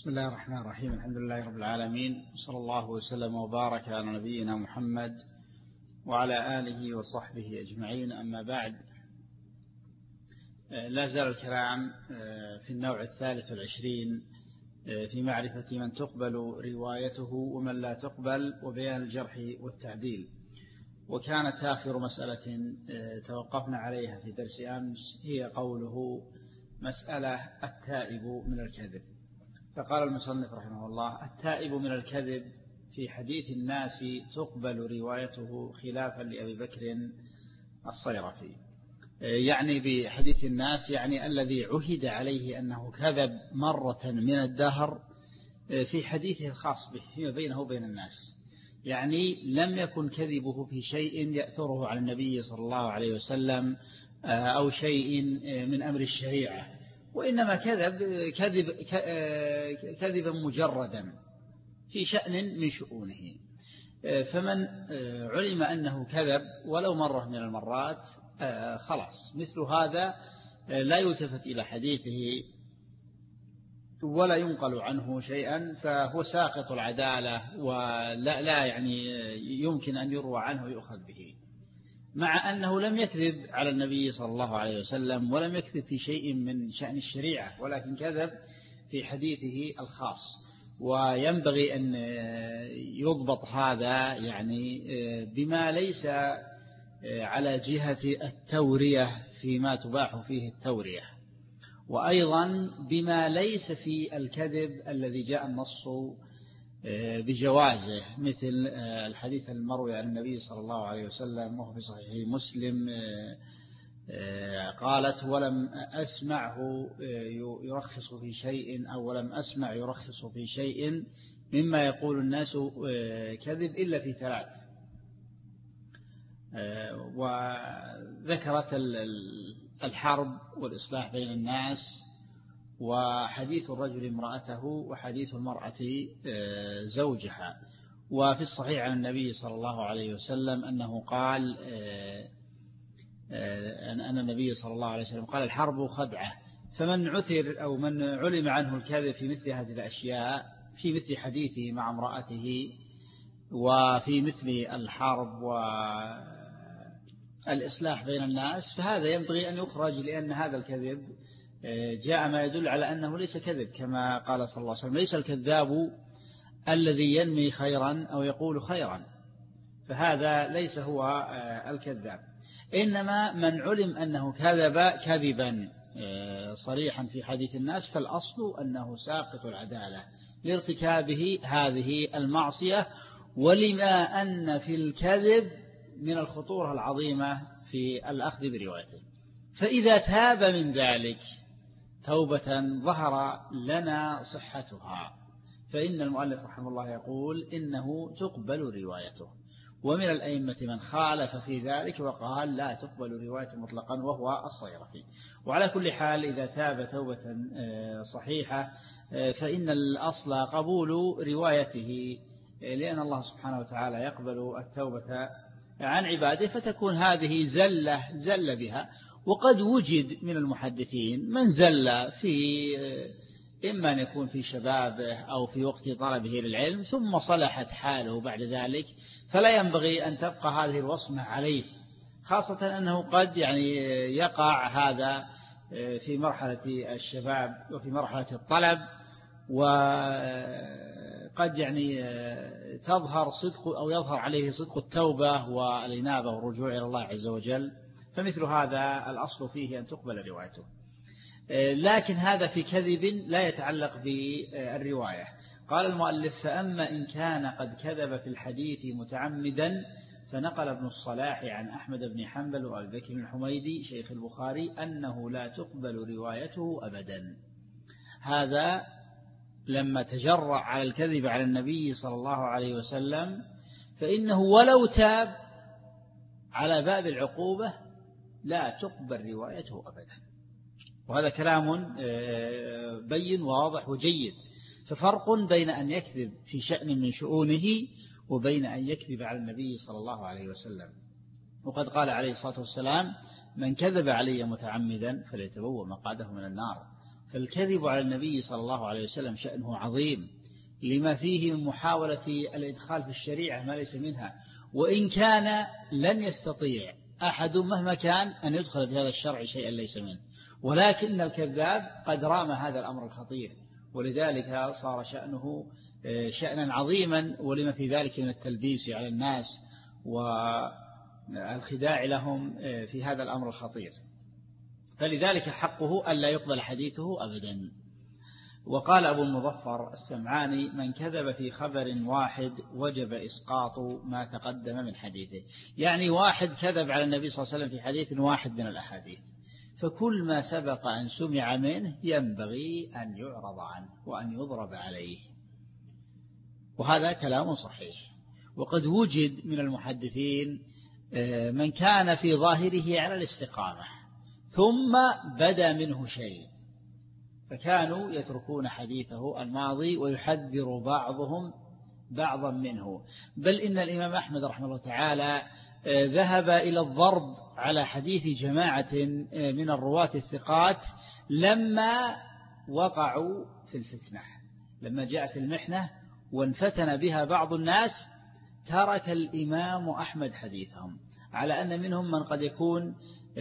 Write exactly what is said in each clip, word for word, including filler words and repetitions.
بسم الله الرحمن الرحيم. الحمد لله رب العالمين، صلى الله وسلم وبارك على نبينا محمد وعلى آله وصحبه أجمعين. أما بعد، لا زال الكلام في النوع الثالث والعشرين في معرفة من تقبل روايته ومن لا تقبل، وبيان الجرح والتعديل. وكانت آخر مسألة توقفنا عليها في درس أمس هي قوله مسألة التائب من الكذب. فقال المصنف رحمه الله: التائب من الكذب في حديث الناس تقبل روايته خلافا لأبي بكر الصيرفي. يعني بحديث الناس يعني الذي عهد عليه أنه كذب مرة من الدهر في حديثه الخاص به فيما بينه وبين الناس، يعني لم يكن كذبه في شيء يأثره على النبي صلى الله عليه وسلم أو شيء من أمر الشريعة، وإنما كذب كذب كذبا مجردا في شأن من شؤونه. فمن علم أنه كذب ولو مرة من المرات خلاص، مثل هذا لا يلتفت إلى حديثه ولا ينقل عنه شيئا، فهو ساقط العدالة ولا لا يعني يمكن أن يروى عنه ويؤخذ به، مع أنه لم يكذب على النبي صلى الله عليه وسلم ولم يكذب في شيء من شأن الشريعة، ولكن كذب في حديثه الخاص. وينبغي أن يضبط هذا يعني بما ليس على جهة التورية فيما تباح فيه التورية، وأيضا بما ليس في الكذب الذي جاء النص بجوازه، مثل الحديث المروي عن النبي صلى الله عليه وسلم وهو في صحيح مسلم قالت: ولم أسمعه يرخص في شيء أو ولم أسمع يرخص في شيء مما يقول الناس كذب إلا في ثلاث. وذكرت الحرب والإصلاح بين الناس، وحديث الرجل امرأته، وحديث المرأة زوجها. وفي الصحيح عن النبي صلى الله عليه وسلم أنه قال أن النبي صلى الله عليه وسلم قال: الحرب خدعة. فمن عثر أو من علم عنه الكذب في مثل هذه الأشياء، في مثل حديثه مع امرأته وفي مثل الحرب والإصلاح بين الناس، فهذا ينبغي أن يخرج، لأن هذا الكذب جاء ما يدل على أنه ليس كذب، كما قال صلى الله عليه وسلم: ليس الكذاب الذي ينمي خيرا أو يقول خيرا، فهذا ليس هو الكذاب. إنما من علم أنه كذب كذبا صريحا في حديث الناس، فالأصل أنه ساقط العدالة لارتكابه هذه المعصية، ولما أن في الكذب من الخطورة العظيمة في الأخذ بروايته. فإذا تاب من ذلك توبة ظهر لنا صحتها، فإن المؤلف رحمه الله يقول إنه تقبل روايته. ومن الأئمة من خالف في ذلك وقال لا تقبل روايته مطلقا، وهو الصيرفي. وعلى كل حال إذا تاب توبة صحيحة فإن الأصل قبول روايته، لأن الله سبحانه وتعالى يقبل التوبة عن عباده، فتكون هذه زلة زل بها. وقد وجد من المحدثين من زل في إما أن يكون في شبابه أو في وقت طلبه للعلم ثم صلحت حاله بعد ذلك، فلا ينبغي أن تبقى هذه الوصمة عليه، خاصة أنه قد يعني يقع هذا في مرحلة الشباب وفي مرحلة الطلب، وقد يعني تظهر صدق أو يظهر عليه صدق التوبة والإنابة والرجوع إلى الله عز وجل، فمثل هذا الأصل فيه أن تقبل روايته. لكن هذا في كذب لا يتعلق بالرواية. قال المؤلف: فأما إن كان قد كذب في الحديث متعمدا، فنقل ابن الصلاح عن أحمد بن حنبل وأبي بكر الحميدي شيخ البخاري أنه لا تقبل روايته أبدا. هذا لما تجرأ على الكذب على النبي صلى الله عليه وسلم، فإنه ولو تاب على باب العقوبة لا تقبل روايته أبدا. وهذا كلام بين واضح وجيد. ففرق بين أن يكذب في شأن من شؤونه وبين أن يكذب على النبي صلى الله عليه وسلم. وقد قال عليه الصلاة والسلام: من كذب علي متعمدا فليتبوأ مقعده من النار. فالكذب على النبي صلى الله عليه وسلم شأنه عظيم لما فيه من محاولة الإدخال في الشريعة ما ليس منها، وإن كان لن يستطيع أحد مهما كان أن يدخل في هذا الشرع شيئا ليس منه، ولكن الكذاب قد رام هذا الأمر الخطير، ولذلك صار شأنه شأنا عظيما، ولما في ذلك من التلبيس على الناس والخداع لهم في هذا الأمر الخطير، فلذلك حقه ألا يقبل حديثه أبدا. وقال أبو المظفر السمعاني: من كذب في خبر واحد وجب إسقاط ما تقدم من حديثه، يعني واحد كذب على النبي صلى الله عليه وسلم في حديث واحد من الأحاديث، فكل ما سبق أن سمع منه ينبغي أن يعرض عنه وأن يضرب عليه، وهذا كلام صحيح. وقد وجد من المحدثين من كان في ظاهره على الاستقامة ثم بدا منه شيء، فكانوا يتركون حديثه الماضي ويحذر بعضهم بعضا منه، بل إن الإمام أحمد رحمه الله تعالى ذهب إلى الضرب على حديث جماعة من الرواة الثقات لما وقعوا في الفتنة، لما جاءت المحنة وانفتن بها بعض الناس ترك الإمام أحمد حديثهم، على أن منهم من قد يكون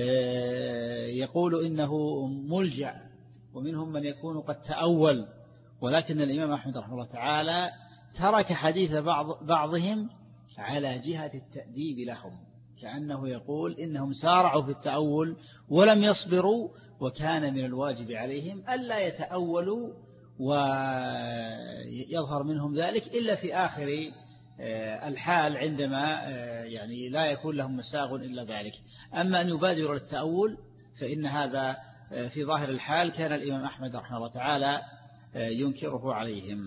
يقول إنه ملجأ، ومنهم من يكون قد تأول، ولكن الإمام أحمد رحمه الله تعالى ترك حديث بعض بعضهم على جهة التأديب لهم، كأنه يقول إنهم سارعوا في التأول ولم يصبروا، وكان من الواجب عليهم ألا يتأولوا ويظهر منهم ذلك إلا في آخر الحال، عندما يعني لا يكون لهم مساغ إلا ذلك. أما أن يبادروا للتأول فإن هذا في ظاهر الحال كان الإمام أحمد رحمه الله تعالى ينكره عليهم.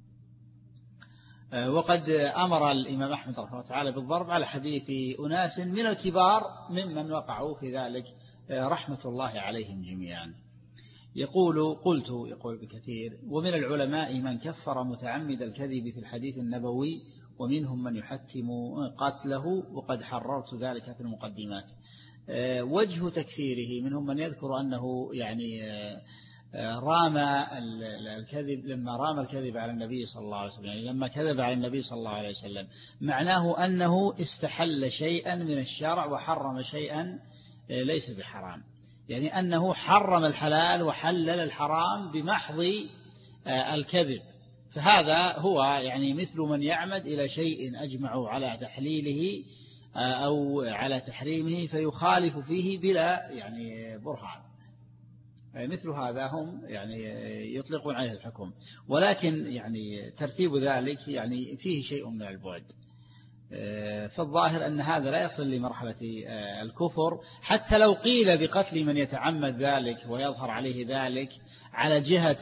وقد أمر الإمام أحمد رحمه الله تعالى بالضرب على حديث أناس من الكبار ممن وقعوا في ذلك رحمة الله عليهم جميعا. يقول قلت يقول بكثير: ومن العلماء من كفر متعمد الكذب في الحديث النبوي، ومنهم من يحتم قتله، وقد حررت ذلك في المقدمات. وجه تكفيره: منهم من يذكر أنه يعني رام الكذب، لما رام الكذب على النبي صلى الله عليه وسلم، يعني لما كذب على النبي صلى الله عليه وسلم، معناه أنه استحل شيئا من الشرع وحرم شيئا ليس بحرام، يعني أنه حرم الحلال وحلل الحرام بمحض الكذب، فهذا هو يعني مثل من يعمد إلى شيء أجمعوا على تحليله أو على تحريمه فيخالف فيه بلا يعني برهان، مثل هذا هم يعني يطلقون عليه الحكم، ولكن يعني ترتيب ذلك يعني فيه شيء من البعد، فالظاهر أن هذا لا يصل لمرحلة الكفر، حتى لو قيل بقتل من يتعمد ذلك ويظهر عليه ذلك على جهة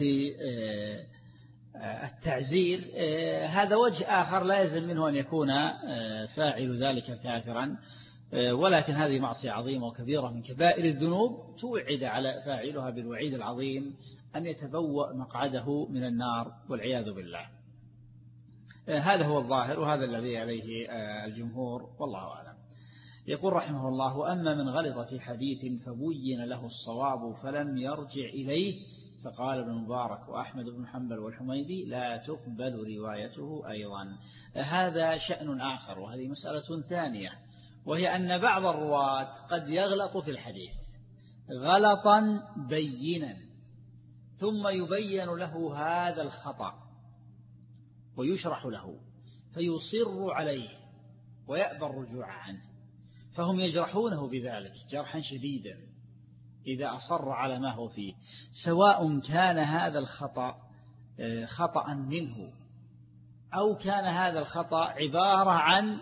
التعزير، هذا وجه آخر لا يلزم منه أن يكون فاعل ذلك كافرا، ولكن هذه معصية عظيمة وكبيرة من كبائر الذنوب توعد على فاعلها بالوعيد العظيم أن يتبوأ مقعده من النار والعياذ بالله. هذا هو الظاهر وهذا الذي عليه الجمهور والله أعلم. يقول رحمه الله: وأما من غلط في حديث فبين له الصواب فلم يرجع إليه، فقال ابن مبارك وأحمد بن حنبل والحميدي: لا تقبل روايته أيضا. هذا شأن آخر، وهذه مسألة ثانية، وهي أن بعض الرواة قد يغلط في الحديث غلطا بينا، ثم يبين له هذا الخطأ ويشرح له فيصر عليه ويأبى الرجوع عنه، فهم يجرحونه بذلك جرحا شديدا إذا أصر على ما هو فيه، سواء كان هذا الخطأ خطأ منه أو كان هذا الخطأ عبارة عن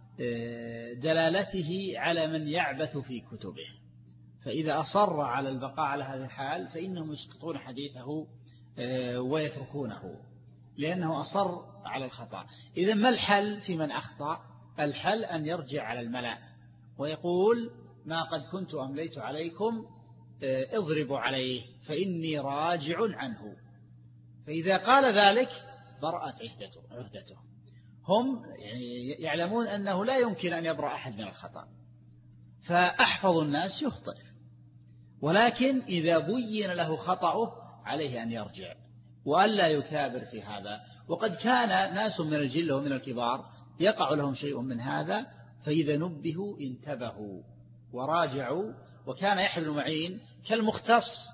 دلالته على من يعبث في كتبه، فإذا أصر على البقاء على هذا الحال فإنهم يسقطون حديثه ويتركونه لأنه أصر على الخطأ. إذا ما الحل في من أخطأ؟ الحل أن يرجع على الملأ ويقول: ما قد كنت أمليت عليكم اضربوا عليه فإني راجع عنه، فإذا قال ذلك برأت عهدته. هم يعني يعلمون أنه لا يمكن أن يبرأ أحد من الخطأ، فأحفظ الناس يخطئ، ولكن إذا بين له خطأه عليه أن يرجع وألا يكابر في هذا. وقد كان ناس من الجل ومن الكبار يقع لهم شيء من هذا، فإذا نبهوا انتبهوا وراجعوا. وكان يحيى بن معين كالمختص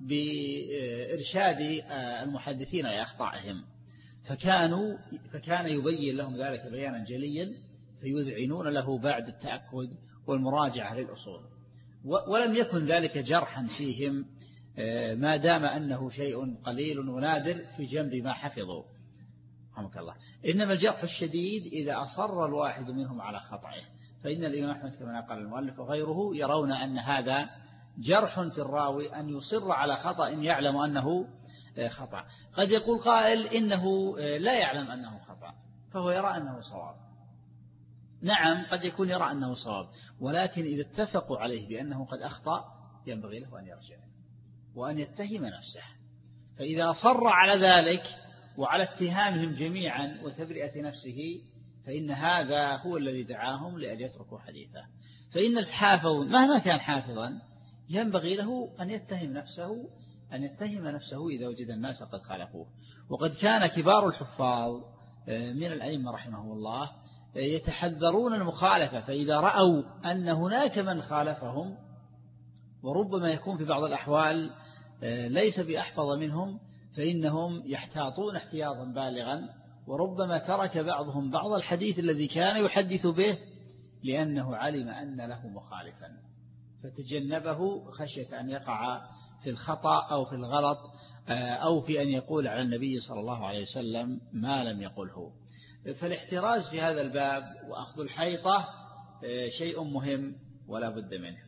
بإرشاد المحدثين إلى أخطائهم، فكانوا فكان يبين لهم ذلك بيانا جليا، فيذعنون له بعد التأكد والمراجعة للأصول. ولم يكن ذلك جرحا فيهم ما دام أنه شيء قليل ونادر في جنب ما حفظوا رحمك الله. إنما الجرح الشديد إذا أصر الواحد منهم على خطأه، فإن الإمام أحمد كما قال المؤلف وغيره يرون أن هذا جرح في الراوي أن يصر على خطأ يعلم أنه خطأ. قد يقول قائل إنه لا يعلم أنه خطأ فهو يرى أنه صواب. نعم قد يكون يرى أنه صواب، ولكن إذا اتفقوا عليه بأنه قد أخطأ ينبغي له أن يرجع وأن يتهم نفسه. فإذا صر على ذلك وعلى اتهامهم جميعا وتبرئة نفسه فإن هذا هو الذي دعاهم لأن يتركوا حديثه. فإن الحافظ مهما كان حافظا ينبغي له أن يتهم نفسه أن يتهم نفسه إذا وجد الناس قد خالفوه. وقد كان كبار الحفاظ من الأئمة رحمه الله يتحذرون المخالفة، فإذا رأوا أن هناك من خالفهم وربما يكون في بعض الأحوال ليس بأحفظ منهم فإنهم يحتاطون احتياطا بالغا، وربما ترك بعضهم بعض الحديث الذي كان يحدث به لأنه علم أن له مخالفا فتجنبه خشية أن يقع في الخطأ أو في الغلط أو في أن يقول على النبي صلى الله عليه وسلم ما لم يقله. فالاحتراز في هذا الباب وأخذ الحيطة شيء مهم ولا بد منه.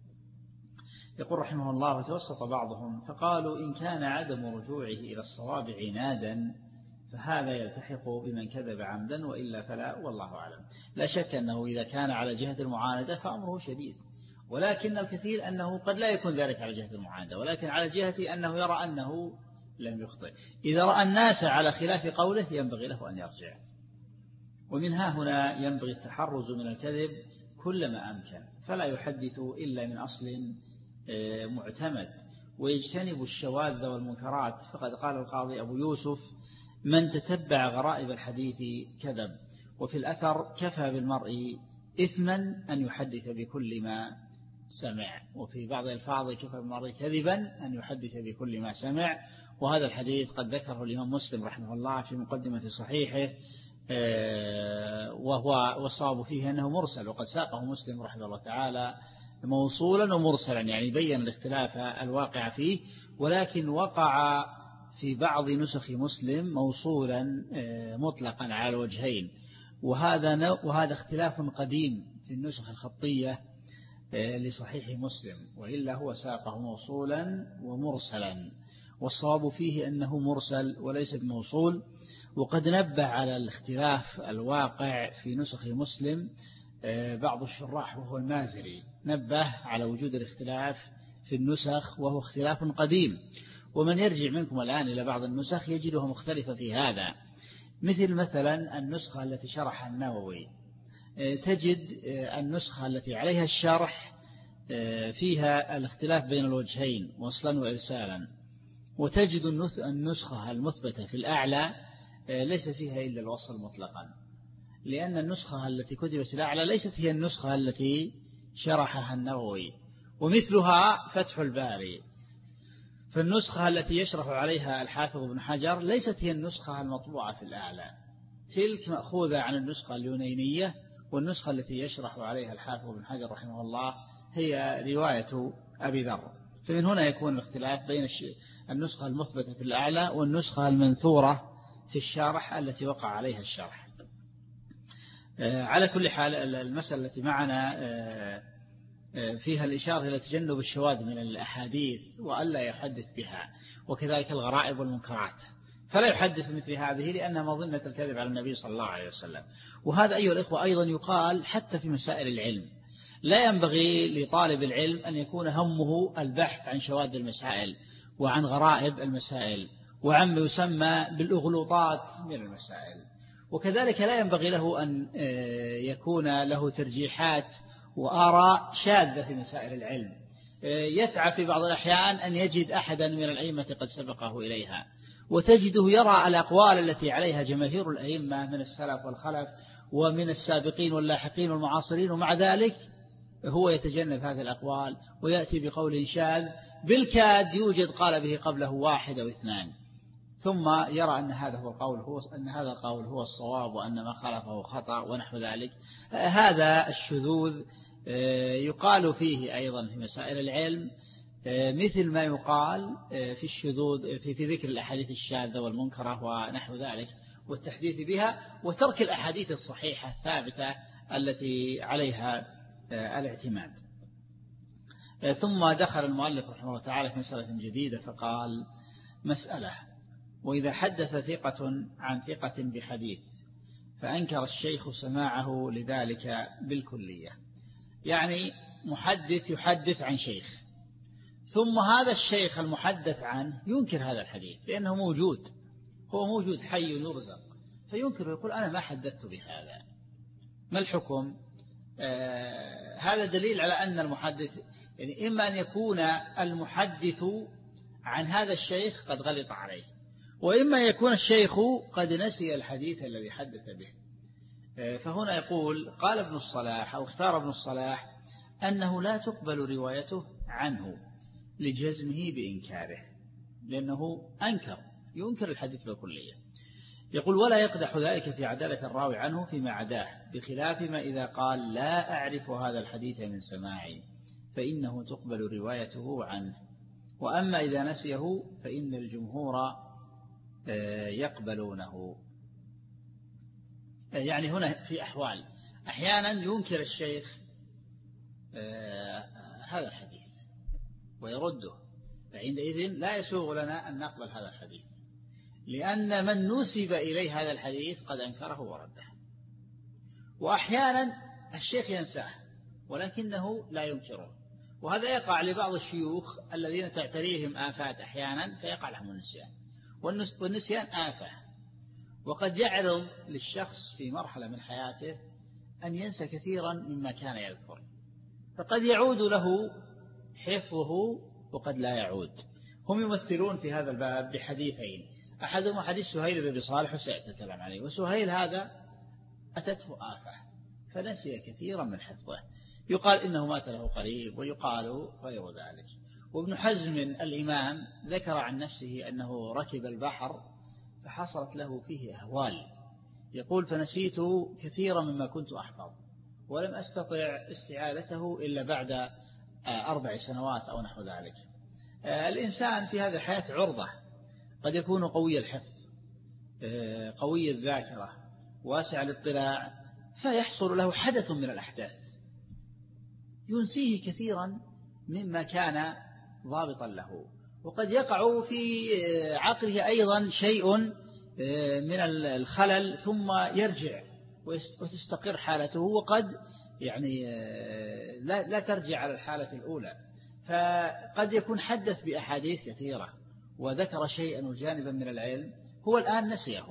يقول رحمه الله وتوسط بعضهم فقالوا إن كان عدم رجوعه إلى الصواب عنادا فهذا يلتحق بمن كذب عمدا وإلا فلا، والله أعلم. لا شك أنه إذا كان على جهة المعاندة فأمره شديد، ولكن الكثير أنه قد لا يكون ذلك على جهة المعاندة، ولكن على جهة أنه يرى أنه لم يخطئ. إذا رأى الناس على خلاف قوله ينبغي له أن يرجع. ومن ها هنا ينبغي التحرز من الكذب كلما أمكن، فلا يحدث إلا من أصل معتمد ويجتنب الشواذ والمنكرات. فقد قال القاضي أبو يوسف من تتبع غرائب الحديث كذب، وفي الأثر كفى بالمرء إثما أن يحدث بكل ما سمع، وفي بعض الألفاظ كفى بالمرء كذبا أن يحدث بكل ما سمع. وهذا الحديث قد ذكره الإمام مسلم رحمه الله في مقدمة صحيحه، وهو والصواب فيه أنه مرسل، وقد ساقه مسلم رحمه الله تعالى موصولا ومرسلا، يعني بين الاختلاف الواقع فيه، ولكن وقع في بعض نسخ مسلم موصولا مطلقا على الوجهين، وهذا وهذا اختلاف قديم في النسخ الخطية لصحيح مسلم، وإلا هو ساقه موصولا ومرسلا، والصواب فيه أنه مرسل وليس بموصول. وقد نبه على الاختلاف الواقع في نسخ مسلم بعض الشراح وهو المازري، نبه على وجود الاختلاف في النسخ وهو اختلاف قديم، ومن يرجع منكم الآن إلى بعض النسخ يجدها مختلفة في هذا. مثل مثلا النسخة التي شرحها النووي، تجد النسخة التي عليها الشرح فيها الاختلاف بين الوجهين وصلا وإرسالا، وتجد النسخة المثبتة في الأعلى ليس فيها إلا الوصل مطلقا، لأن النسخة التي كتبت في الأعلى ليست هي النسخة التي شرحها النووي. ومثلها فتح الباري، فالنسخة التي يشرح عليها الحافظ ابن حجر ليست هي النسخة المطبوعة في الأعلى، تلك مأخوذة عن النسخة اليونانية، والنسخة التي يشرح عليها الحافظ ابن حجر رحمه الله هي رواية أبي ذر. فمن هنا يكون الاختلاف بين النسخة المثبتة في الأعلى والنسخة المنثورة في الشارح التي وقع عليها الشرح. على كل حال المسألة التي معنا فيها الإشارة إلى تجنب الشواذ من الأحاديث وألا يحدث بها، وكذلك الغرائب والمنكرات، فلا يحدث مثل هذه لأنها مظنة الكذب على النبي صلى الله عليه وسلم. وهذا أيها الإخوة أيضا يقال حتى في مسائل العلم، لا ينبغي لطالب العلم أن يكون همه البحث عن شواذ المسائل وعن غرائب المسائل وعن ما يسمى بالأغلوطات من المسائل، وكذلك لا ينبغي له أن يكون له ترجيحات وآراء شاذة في مسائل العلم، يتعب في بعض الأحيان أن يجد أحدا من الأئمة قد سبقه إليها، وتجده يرى الأقوال التي عليها جماهير الأئمة من السلف والخلف ومن السابقين واللاحقين والمعاصرين، ومع ذلك هو يتجنب هذه الأقوال ويأتي بقول شاذ بالكاد يوجد قال به قبله واحد أو اثنان، ثم يرى أن هذا هو القول هو أن هذا القول هو الصواب وأن ما خالفه خطأ ونحو ذلك. هذا الشذوذ يقال فيه أيضا في مسائل العلم مثل ما يقال في الشذوذ في ذكر الأحاديث الشاذة والمنكرة ونحو ذلك والتحديث بها وترك الأحاديث الصحيحة الثابتة التي عليها الاعتماد. ثم دخل المؤلف رحمه الله تعالى في مسألة جديدة فقال: مسألة: وإذا حدث ثقة عن ثقة بحديث فأنكر الشيخ سماعه لذلك بالكلية، يعني محدث يحدث عن شيخ ثم هذا الشيخ المحدث عنه ينكر هذا الحديث لأنه موجود، هو موجود حي يرزق، فينكر ويقول أنا ما حدثت بهذا. ما الحكم؟ آه هذا دليل على أن المحدث يعني إما أن يكون المحدث عن هذا الشيخ قد غلط عليه، وإما يكون الشيخ قد نسي الحديث الذي حدث به. آه فهنا يقول قال ابن الصلاح أو اختار ابن الصلاح أنه لا تقبل روايته عنه لجزمه بإنكاره، لأنه أنكر ينكر الحديث بالكلية. يقول: ولا يقدح ذلك في عدالة الراوي عنه فيما عداه، بخلاف ما إذا قال لا أعرف هذا الحديث من سماعي فإنه تقبل روايته عنه، وأما إذا نسيه فإن الجمهور يقبلونه. يعني هنا في أحوال أحيانا ينكر الشيخ هذا الحديث ويرده، فعندئذ لا يسوغ لنا أن نقبل هذا الحديث، لأن من نسب إليه هذا الحديث قد أنكره ورده. وأحيانا الشيخ ينساه ولكنه لا ينكره، وهذا يقع لبعض الشيوخ الذين تعتريهم آفات أحيانا فيقع لهم النسيان، والنسيان آفة، وقد يعرض للشخص في مرحلة من حياته أن ينسى كثيرا مما كان يذكر، فقد يعود له حفظه وقد لا يعود. هم يمثلون في هذا الباب بحديثين، أحدهما حديث سهيل بن صالح وسيأتي الكلام عليه، وسهيل هذا أتته آفة فنسي كثيرا من حفظه، يقال إنه مات له قريب ويقال غير ذلك. وابن حزم الإمام ذكر عن نفسه أنه ركب البحر فحصلت له فيه أهوال، يقول: فنسيت كثيرا مما كنت أحفظ ولم أستطع استعادته إلا بعد أربع سنوات أو نحو ذلك. الإنسان في هذه الحياة عرضة، قد يكون قوي الحفظ قوي الذاكرة واسع الاطلاع، فيحصل له حدث من الأحداث ينسيه كثيرا مما كان ضابطا له، وقد يقع في عقله أيضا شيء من الخلل ثم يرجع وتستقر حالته، وقد يعني لا, لا ترجع على الحالة الأولى. فقد يكون حدث بأحاديث كثيرة وذكر شيئا وجانبا من العلم هو الآن نسيه،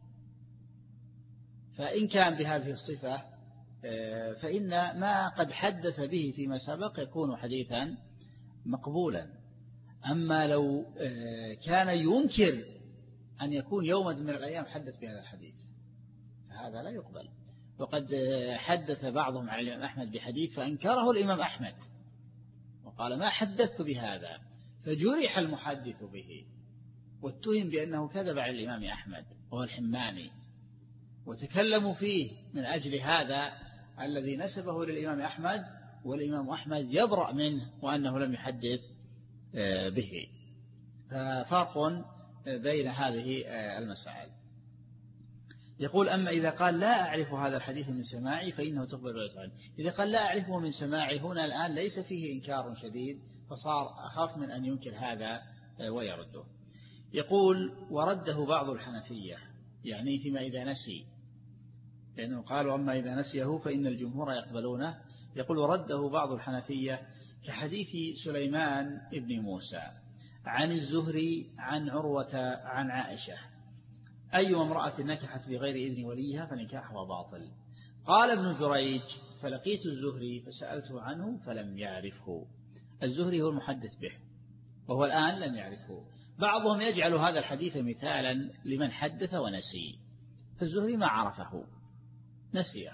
فإن كان بهذه الصفة فإن ما قد حدث به فيما سبق يكون حديثا مقبولا. أما لو كان ينكر أن يكون يوما من الأيام حدث بهذا الحديث فهذا لا يقبل. وقد حدث بعضهم عن الإمام أحمد بحديث فأنكره الإمام أحمد وقال: ما حدثت بهذا، فجرح المحدث به واتهم بأنه كذب على الإمام أحمد وهو الحماني، وتكلموا فيه من أجل هذا الذي نسبه للإمام أحمد، والإمام أحمد يبرأ منه وأنه لم يحدث به. ففرق بين هذه المسائل. يقول: أما إذا قال لا أعرف هذا الحديث من سماعي فإنه تقبل روايته عنه. إذا قال لا أعرفه من سماعي هنا الآن ليس فيه إنكار شديد، فصار أخاف من أن ينكر هذا ويرده. يقول: ورده بعض الحنفية، يعني فيما إذا نسي، لأنه قالوا أما إذا نسيه فإن الجمهور يقبلونه. يقول: ورده بعض الحنفية كحديث سليمان ابن موسى عن الزهري عن عروة عن عائشة: أي امرأة نكحت بغير إذن وليها فنكاحها باطل. قال ابن جريج: فلقيت الزهري فسألته عنه فلم يعرفه، الزهري هو المحدث به، وهو الآن لم يعرفه. بعضهم يجعل هذا الحديث مثالا لمن حدث ونسي، فالزهري ما عرفه نسيه.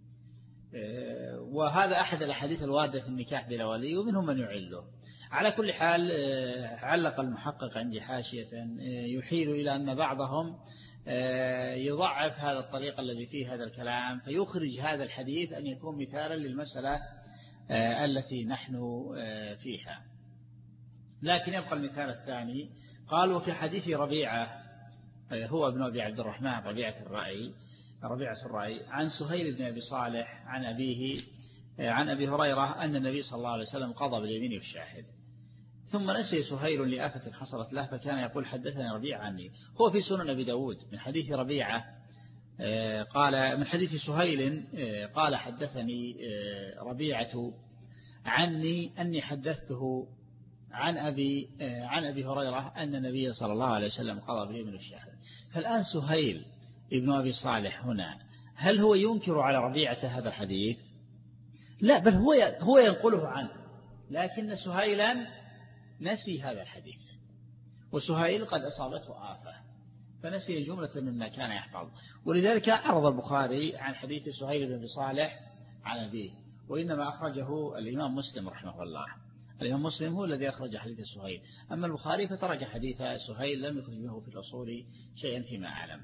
وهذا أحد الأحاديث الواردة في النكاح بلا ولي، ومنهم من يعله. على كل حال علق المحقق عندي حاشية يحيل إلى أن بعضهم يضعف هذا الطريق الذي فيه هذا الكلام، فيخرج هذا الحديث أن يكون مثالا للمسألة التي نحن فيها. لكن يبقى المثال الثاني. قال: وكحديث ربيعة، هو ابن أبي عبد الرحمن ربيعة الرأي ربيعة الرأي عن سهيل بن أبي صالح عن أبيه عن أبي هريرة أن النبي صلى الله عليه وسلم قضى باليمين والشاهد، ثم نسي سهيل لآفة حصلت له فكان يقول: حدثني ربيعة عني. هو في سنن أبي داود من حديث ربيعة قال من حديث سهيل قال: حدثني ربيعة عني أني حدثته عن أبي عن أبي هريرة أن النبي صلى الله عليه وسلم قضى باليمين والشاهد. فالآن سهيل ابن أبي صالح هنا هل هو ينكر على ربيعة هذا الحديث؟ لا، بل هو هو ينقله عنه، لكن سهيلا نسي هذا الحديث، وسهيل قد أصابته آفة فنسي جملة مما كان يحفظ. ولذلك عرض البخاري عن حديث سهيل بن أبي صالح عن أبيه، وإنما أخرجه الإمام مسلم رحمه الله. الإمام مسلم هو الذي أخرج حديث سهيل، أما البخاري فترك حديث سهيل لم يخرج له في الأصول شيئا فيما أعلم.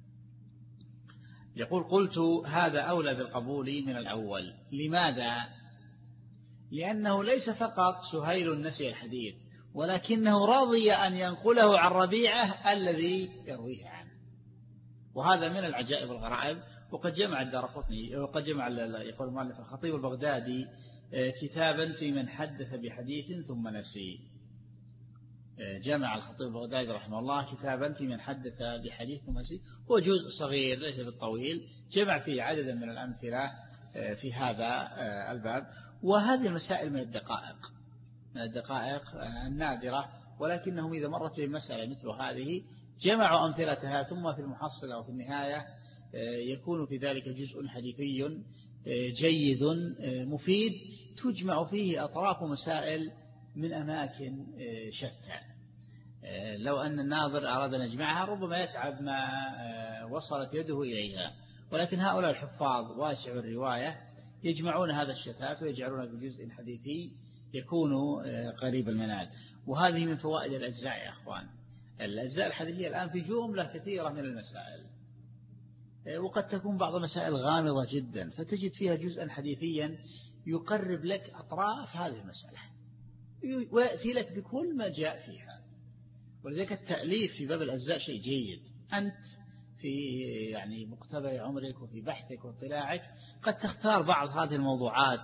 يقول: قلت: هذا أولى بالقبول من الأول. لماذا؟ لأنه ليس فقط سهيل نسي الحديث، ولكنه رضي أن ينقله عن ربيعة الذي يرويه عنه، وهذا من العجائب الغرائب. وقد جمع الدارقطني وقد جمع يقول المؤلف الخطيب البغدادي كتابا في من حدث بحديث ثم نسي. جمع الخطيب البغدادي رحمه الله كتابا في من حدث بحديث ثم نسي، هو جزء صغير ليس بالطويل، جمع فيه عددا من الأمثلة في هذا الباب. وهذه المسائل من الدقائق من الدقائق النادرة، ولكنهم إذا مرت بهم مسألة مثل هذه جمعوا أمثلتها، ثم في المحصلة وفي النهاية يكون في ذلك جزء حديثي جيد مفيد تجمع فيه أطراف مسائل من أماكن شتى. لو أن الناظر أراد أن يجمعها ربما يتعب ما وصلت يده إليها، ولكن هؤلاء الحفاظ واسع الرواية يجمعون هذا الشتات ويجعلونه في جزء حديثي يكون قريب المنال. وهذه من فوائد الأجزاء يا أخوان. الأجزاء الحديثية الآن في جملة كثيرة من المسائل، وقد تكون بعض المسائل غامضة جدا فتجد فيها جزءا حديثيا يقرب لك أطراف هذه المسألة ويأتي لك بكل ما جاء فيها. ولذلك التأليف في باب الأجزاء شيء جيد. أنت في يعني مقتبل عمرك وفي بحثك واطلاعك قد تختار بعض هذه الموضوعات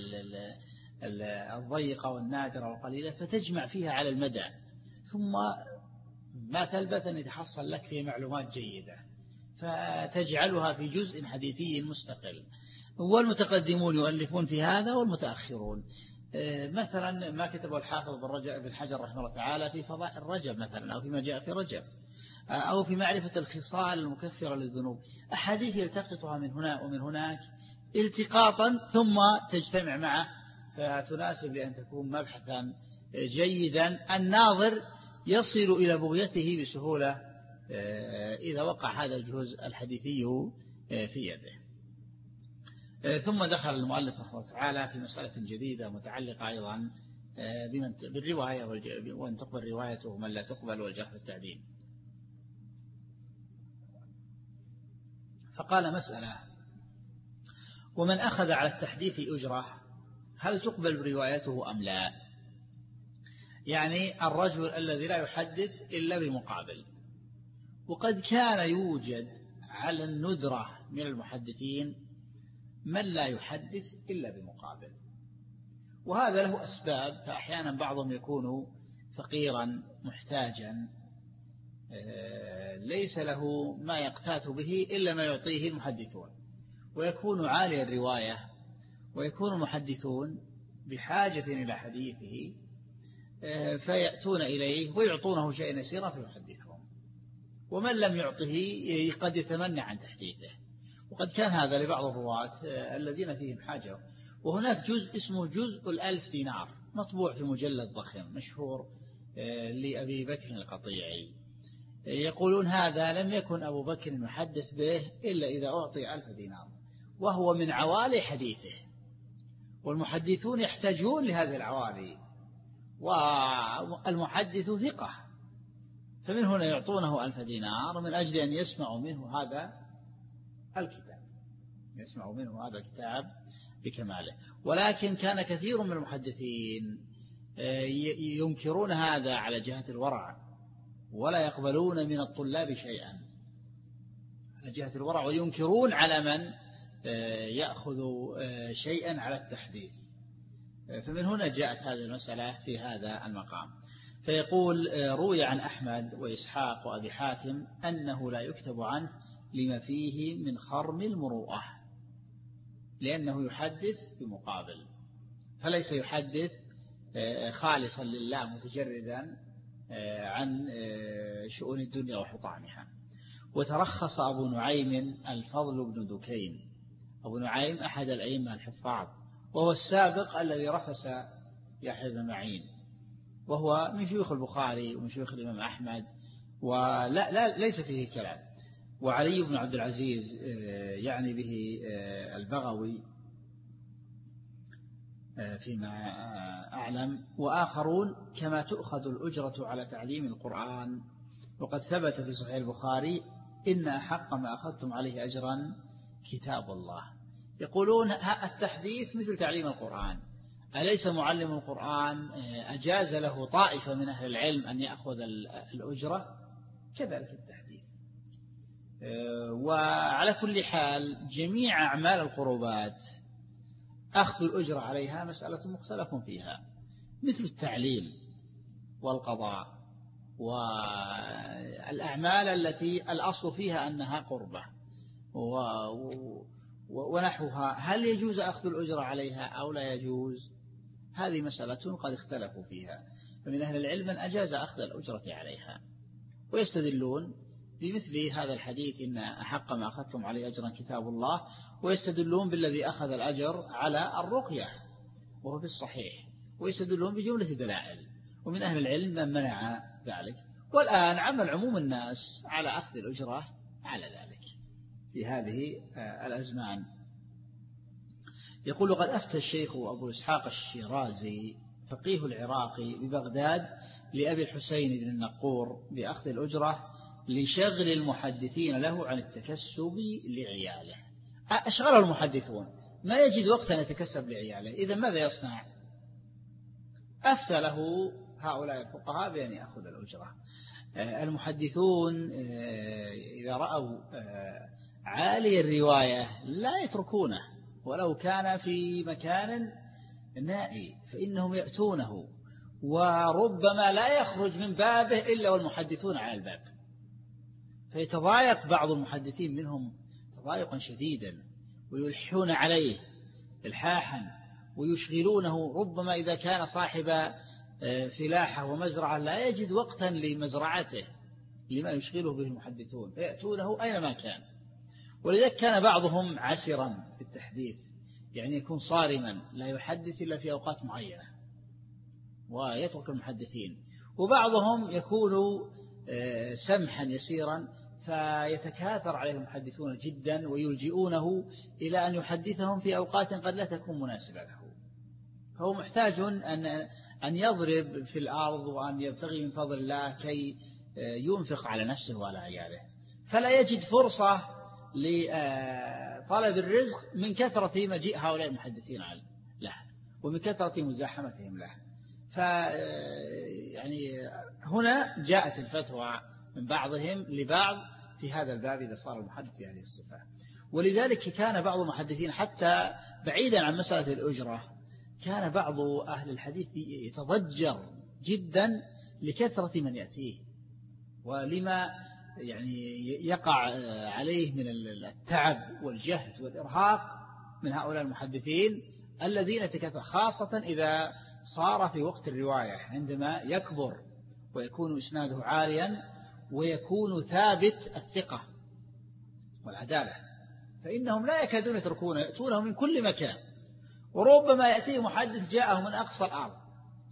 الضيقة والنادرة والقليلة فتجمع فيها على المدى، ثم ما تلبث أن يتحصل لك فيه معلومات جيدة فتجعلها في جزء حديثي مستقل. والمتقدمون يؤلفون في هذا والمتأخرون. مثلا ما كتبه الحافظ بن حجر رحمه الله تعالى في فضائل رجب مثلا، أو فيما جاء في رجب، أو في معرفة الخصال المكفرة للذنوب، أحاديث يلتقطها من هنا ومن هناك التقاطا ثم تجتمع معه فتناسب لأن تكون مبحثا جيدا الناظر يصل إلى بغيته بسهولة إذا وقع هذا الجزء الحديثي في يده. ثم دخل المؤلف رحمه الله تعالى في مسألة جديدة متعلقة أيضا بالرواية وأن تقبل روايته ومن لا تقبل والجرح والتعديل. فقال: مسألة: ومن أخذ على التحديث أجرة هل تقبل روايته أم لا؟ يعني الرجل الذي لا يحدث إلا بمقابل. وقد كان يوجد على الندرة من المحدثين من لا يحدث إلا بمقابل، وهذا له أسباب. فأحيانا بعضهم يكون فقيرا محتاجا ليس له ما يقتات به إلا ما يعطيه المحدثون، ويكون عالي الرواية، ويكون المحدثون بحاجة إلى حديثه فيأتون إليه ويعطونه شيئا يسيرا فيحدثهم، ومن لم يعطه قد يتمنع عن تحديثه. وقد كان هذا لبعض الرواة الذين فيهم حاجة. وهناك جزء اسمه جزء الألف دينار، مطبوع في مجلد ضخم مشهور لأبي بكر القطيعي، يقولون هذا لم يكن أبو بكر يحدث به إلا إذا أعطي ألف دينار، وهو من عوالي حديثه، والمحدثون يحتاجون لهذه العوالي، والمحدث ثقة، فمن هنا يعطونه ألف دينار من أجل أن يسمعوا منه هذا الكتاب، يسمعوا منه هذا الكتاب بكماله. ولكن كان كثير من المحدثين ينكرون هذا على جهة الورع، ولا يقبلون من الطلاب شيئا على جهة الورع، وينكرون على من يأخذ شيئا على التحديث. فمن هنا جاءت هذه المسألة في هذا المقام. فيقول روي عن أحمد وإسحاق وأبي حاتم أنه لا يكتب عنه لما فيه من خرم المروءة، لأنه يحدث بمقابل، فليس يحدث خالصا لله متجردا عن شؤون الدنيا وحطامها. وترخص أبو نعيم الفضل بن دكين، أبو نعيم أحد الأئمة الحفاظ، وهو السابق الذي رفس يحيى بن معين، وهو من شيوخ البخاري ومن شيوخ الإمام أحمد، ولا لا ليس فيه كلام. وعلي بن عبد العزيز يعني به البغوي فيما أعلم، وآخرون، كما تؤخذ الأجرة على تعليم القرآن. وقد ثبت في صحيح البخاري إن أحق ما أخذتم عليه أجرا كتاب الله. يقولون التحديث مثل تعليم القرآن، أليس معلم القرآن أجاز له طائفة من أهل العلم أن يأخذ الأجرة؟ كذلك التحديث. وعلى كل حال جميع أعمال القربات أخذ الأجرة عليها مسألة مختلف فيها، مثل التعليم والقضاء والأعمال التي الأصل فيها أنها قربة ونحوها، هل يجوز أخذ الأجرة عليها أو لا يجوز؟ هذه مسألة قد اختلفوا فيها، فمن أهل العلم من أجاز أخذ الأجرة عليها، ويستدلون بمثل هذا الحديث إن أحق ما أخذتم عليه أجرا كتاب الله، ويستدلون بالذي أخذ الأجر على الرقية وهو في الصحيح، ويستدلون بجملة دلائل، ومن أهل العلم من منع ذلك. والآن عمل عموم الناس على أخذ الأجرة على ذلك في هذه الأزمان. يقول قد أفتى الشيخ أبو إسحاق الشيرازي فقيه العراقي ببغداد لأبي الحسين بن النقور بأخذ الأجرة لشغل المحدثين له عن التكسب لعياله. أشغله المحدثون، ما يجد وقتا يتكسب لعياله، إذا ماذا يصنع؟ أفتى له هؤلاء الفقهاء بأن يأخذ الأجرة. المحدثون إذا رأوا عالي الرواية لا يتركونه ولو كان في مكان نائي، فإنهم يأتونه، وربما لا يخرج من بابه إلا والمحدثون على الباب، فيتضايق بعض المحدثين منهم تضايقا شديدا، ويلحون عليه إلحاحا، ويشغلونه. ربما إذا كان صاحب فلاحة ومزرعة لا يجد وقتا لمزرعته لما يشغله به المحدثون، فيأتونه أينما كان. ولذلك كان بعضهم عسرا في التحديث، يعني يكون صارما لا يحدث إلا في أوقات معينة ويترك المحدثين، وبعضهم يكون سمحا يسيرا فيتكاثر عليه المحدثون جدا ويلجئونه إلى أن يحدثهم في أوقات قد لا تكون مناسبة له، فهو محتاج أن أن يضرب في الأرض وأن يبتغي من فضل الله كي ينفق على نفسه وعلى عياله، فلا يجد فرصة لطلب الرزق من كثرة مجيء هؤلاء المحدثين له ومن كثرة مزاحمتهم له. ف يعني هنا جاءت الفتوى من بعضهم لبعض في هذا الباب إذا صار المحدث بهذه الصفة. ولذلك كان بعض المحدثين حتى بعيدا عن مسألة الأجرة، كان بعض أهل الحديث يتضجر جدا لكثرة من يأتيه ولما يعني يقع عليه من التعب والجهد والإرهاق من هؤلاء المحدثين الذين يتكاثر، خاصة إذا صار في وقت الرواية عندما يكبر ويكون إسناده عاليا ويكون ثابت الثقة والعدالة، فإنهم لا يكادون يتركونه، يأتونه من كل مكان، وربما يأتيه محدث جاءه من أقصى الأرض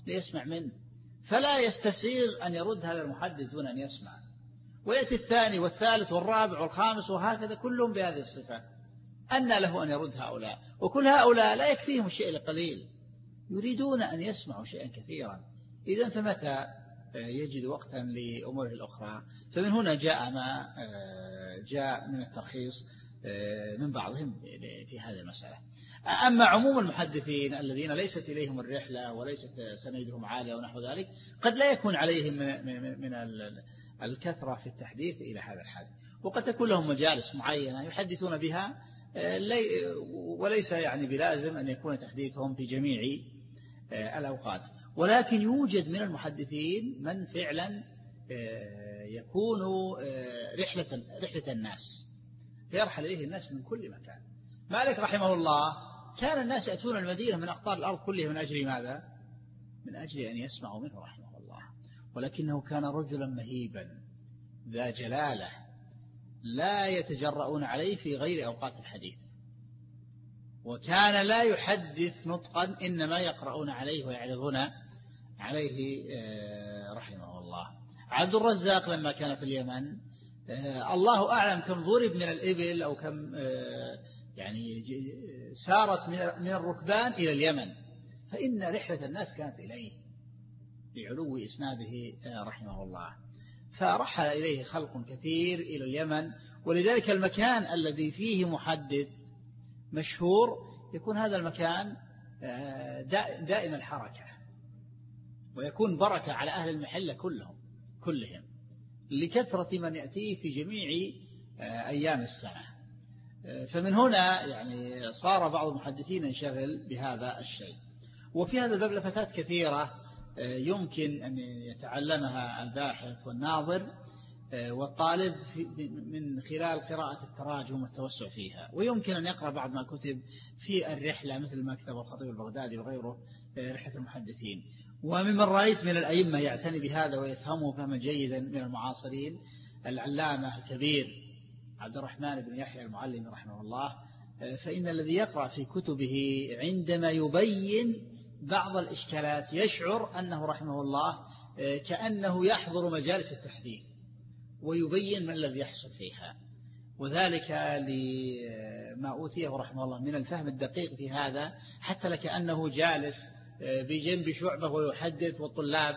ليسمع منه، فلا يستسيغ أن يرد هذا المحدث دون أن يسمع. ويأتي الثاني والثالث والرابع والخامس وهكذا كلهم بهذه الصفة، أن له أن يرد هؤلاء، وكل هؤلاء لا يكفيهم الشيء القليل، يريدون أن يسمعوا شيئا كثيرا. إذن فمتى يجد وقتا لأموره الأخرى؟ فمن هنا جاء ما جاء من الترخيص من بعضهم في هذه المسألة. أما عموم المحدثين الذين ليست إليهم الرحلة وليست سنيدهم عالية ونحو ذلك، قد لا يكون عليهم من الكثرة في التحديث إلى هذا الحد، وقد تكون لهم مجالس معينة يحدثون بها، وليس يعني بلازم أن يكون تحديثهم في جميع الأوقات. ولكن يوجد من المحدثين من فعلا يكون رحلة, رحلة الناس، يرحل إليه الناس من كل مكان. مالك رحمه الله كان الناس يأتون المدينة من أقطار الأرض كلها من أجل ماذا؟ من أجل أن يسمعوا منه رحمه الله. ولكنه كان رجلا مهيبا ذا جلالة لا يتجرؤون عليه في غير أوقات الحديث، وكان لا يحدث نطقا إنما يقرؤون عليه ويعرضون عليه رحمه الله. عبد الرزاق لما كان في اليمن الله أعلم كم ضرب من الإبل أو كم يعني سارت من الركبان إلى اليمن، فإن رحلة الناس كانت إليه لعلو إسناده رحمه الله، فرحل إليه خلق كثير إلى اليمن. ولذلك المكان الذي فيه محدث مشهور يكون هذا المكان دائم الحركة، ويكون بركة على أهل المحلة كلهم كلهم لكثرة من يأتيه في جميع أيام السنة. فمن هنا يعني صار بعض المحدثين ينشغل بهذا الشيء. وفي هذا الباب لفتات كثيرة يمكن أن يتعلمها الباحث والناظر والطالب من خلال قراءة التراجم والتوسع فيها، ويمكن أن يقرأ بعض ما كتب في الرحلة مثل ما كتب الخطيب البغدادي وغيره رحلة المحدثين. وممن رأيت من الأئمة يعتني بهذا ويفهمه فهما جيدا من المعاصرين العلامة الكبير عبد الرحمن بن يحيى المعلم رحمه الله، فإن الذي يقرأ في كتبه عندما يبين بعض الإشكالات يشعر أنه رحمه الله كأنه يحضر مجالس التحديث ويبين ما الذي يحصل فيها، وذلك لما أوتيه رحمه الله من الفهم الدقيق في هذا، حتى لكأنه جالس بجنب شعبة ويحدث والطلاب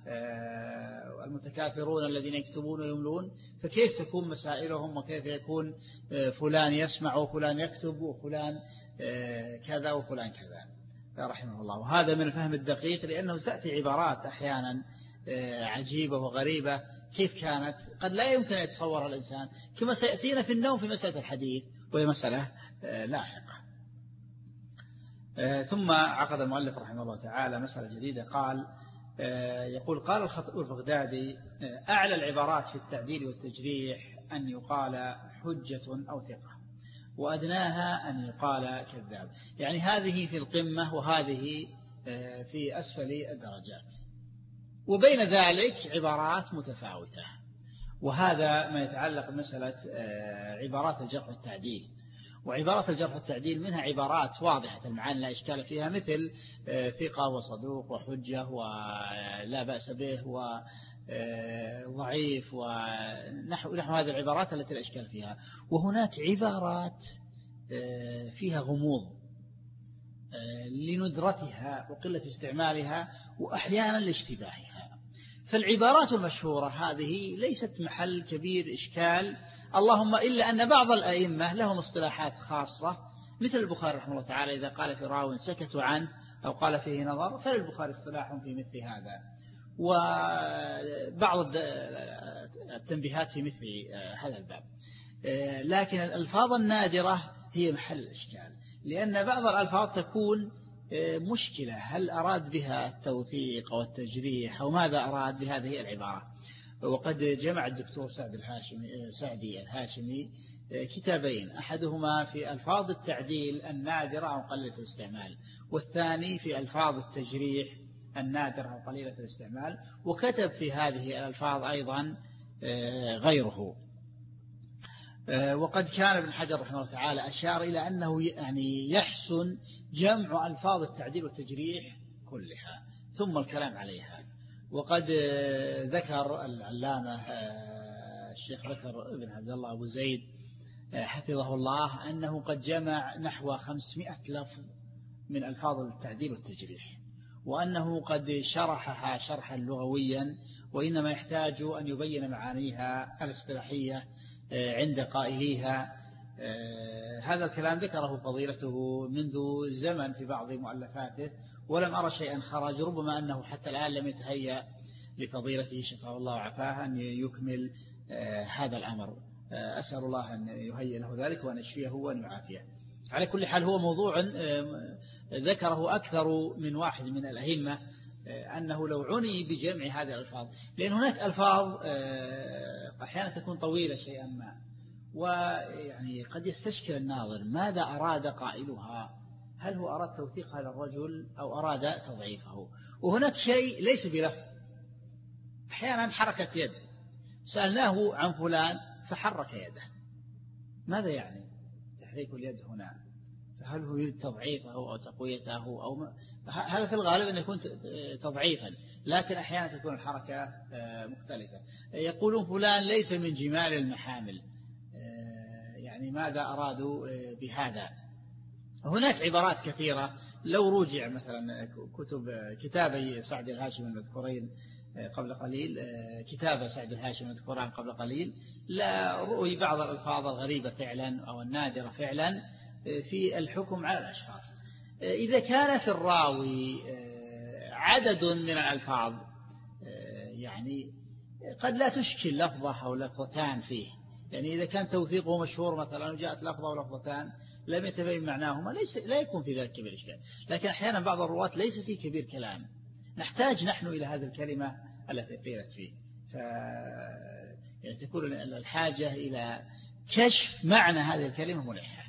المتكاثرون الذين يكتبون ويملون، فكيف تكون مسائلهم وكيف يكون فلان يسمع وفلان يكتب وفلان كذا وفلان كذا رحمه الله. وهذا من الفهم الدقيق، لأنه سأتي عبارات أحيانا عجيبة وغريبة كيف كانت قد لا يمكن أن يتصورها الإنسان، كما سيأتينا في النوم في مسألة الحديث وهي مسألة لاحقة. ثم عقد المؤلف رحمه الله تعالى مسألة جديدة، قال يقول قال الخطيب البغدادي أعلى العبارات في التعديل والتجريح أن يقال حجة أو ثقة، وأدناها أن يقال كذاب. يعني هذه في القمة وهذه في أسفل الدرجات، وبين ذلك عبارات متفاوتة. وهذا ما يتعلق بمسألة عبارات الجرح والتعديل. وعبارات الجرح والتعديل منها عبارات واضحة المعاني لا إشكال فيها، مثل ثقة وصدوق وحجة ولا بأس به وضعيف ونحو نحو هذه العبارات التي لا إشكال فيها. وهناك عبارات فيها غموض لندرتها وقلة استعمالها وأحيانا لاشتباهها. فالعبارات المشهورة هذه ليست محل كبير إشكال، اللهم إلا أن بعض الأئمة لهم اصطلاحات خاصة، مثل البخاري رحمه الله تعالى إذا قال في راو سكتوا عنه أو قال فيه نظر، فللبخاري اصطلاح في مثل هذا، وبعض التنبيهات في مثل هذا الباب. لكن الألفاظ النادرة هي محل الإشكال، لأن بعض الألفاظ تكون مشكلة، هل أراد بها التوثيق والتجريح أو ماذا أراد بهذه العبارة. وقد جمع الدكتور سعد الهاشمي سعدي الهاشمي كتابين، أحدهما في ألفاظ التعديل النادرة أو قليلة الاستعمال، والثاني في ألفاظ التجريح النادرة أو قليلة الاستعمال، وكتب في هذه الألفاظ أيضا غيره. وقد كان ابن حجر رحمه الله تعالى أشار إلى أنه يعني يحسن جمع ألفاظ التعديل والتجريح كلها، ثم الكلام عليها. وقد ذكر العلامة الشيخ بكر بن عبد الله أبو زيد حفظه الله أنه قد جمع نحو خمسمائة لفظ من ألفاظ التعديل والتجريح، وأنه قد شرحها شرحا لغويا، وإنما يحتاج أن يبين معانيها الاصطلاحية عند قائليها. هذا الكلام ذكره فضيلته منذ زمن في بعض مؤلفاته، ولم أرى شيئا خرج، ربما أنه حتى الآن لم يتهيأ لفضيلته شفاه الله وعافاه أن يكمل هذا الأمر. أسأل الله أن يهيئ له ذلك وأن يشفيه وأن يعافيه. على كل حال هو موضوع ذكره أكثر من واحد من الأئمة، أنه لو عني بجمع هذه الألفاظ، لأن هناك ألفاظ أحيانا تكون طويلة شيئا ما، ويعني قد يستشكل الناظر ماذا أراد قائلها، هل هو أراد توثيق هذا الرجل أو أراد تضعيفه. وهناك شيء ليس بلفظ، أحيانا حركة يد، سألناه عن فلان فحرك يده، ماذا يعني تحريك اليد هنا؟ فهل هو يريد تضعيفه أو تقويته أو ما؟ هذا في الغالب أن يكون تضعيفا، لكن أحيانا تكون الحركة مختلفة. يقولون فلان ليس من جمال المحامل، يعني ماذا أرادوا بهذا؟ هناك عبارات كثيرة، لو رجع مثلا كتب كتابي سعد الهاشمي المذكورين قبل قليل، كتاب سعد الهاشمي المذكوران قبل قليل، لا رؤي بعض الألفاظ الغريبة فعلا أو النادرة فعلا في الحكم على الأشخاص. إذا كان في الراوي عدد من الألفاظ يعني قد لا تشكل لفظة أو لفظتان فيه، يعني إذا كان توثيقه مشهور مثلا وجاءت لفظة أو لفظتان لم يتبين معناهما ليس لا يكون في ذلك كبير إشكال. لكن أحيانا بعض الرواة ليس فيه كبير كلام، نحتاج نحن إلى هذه الكلمة التي قيلت فيه، ف يعني تكون الحاجة إلى كشف معنى هذه الكلمة ملحة.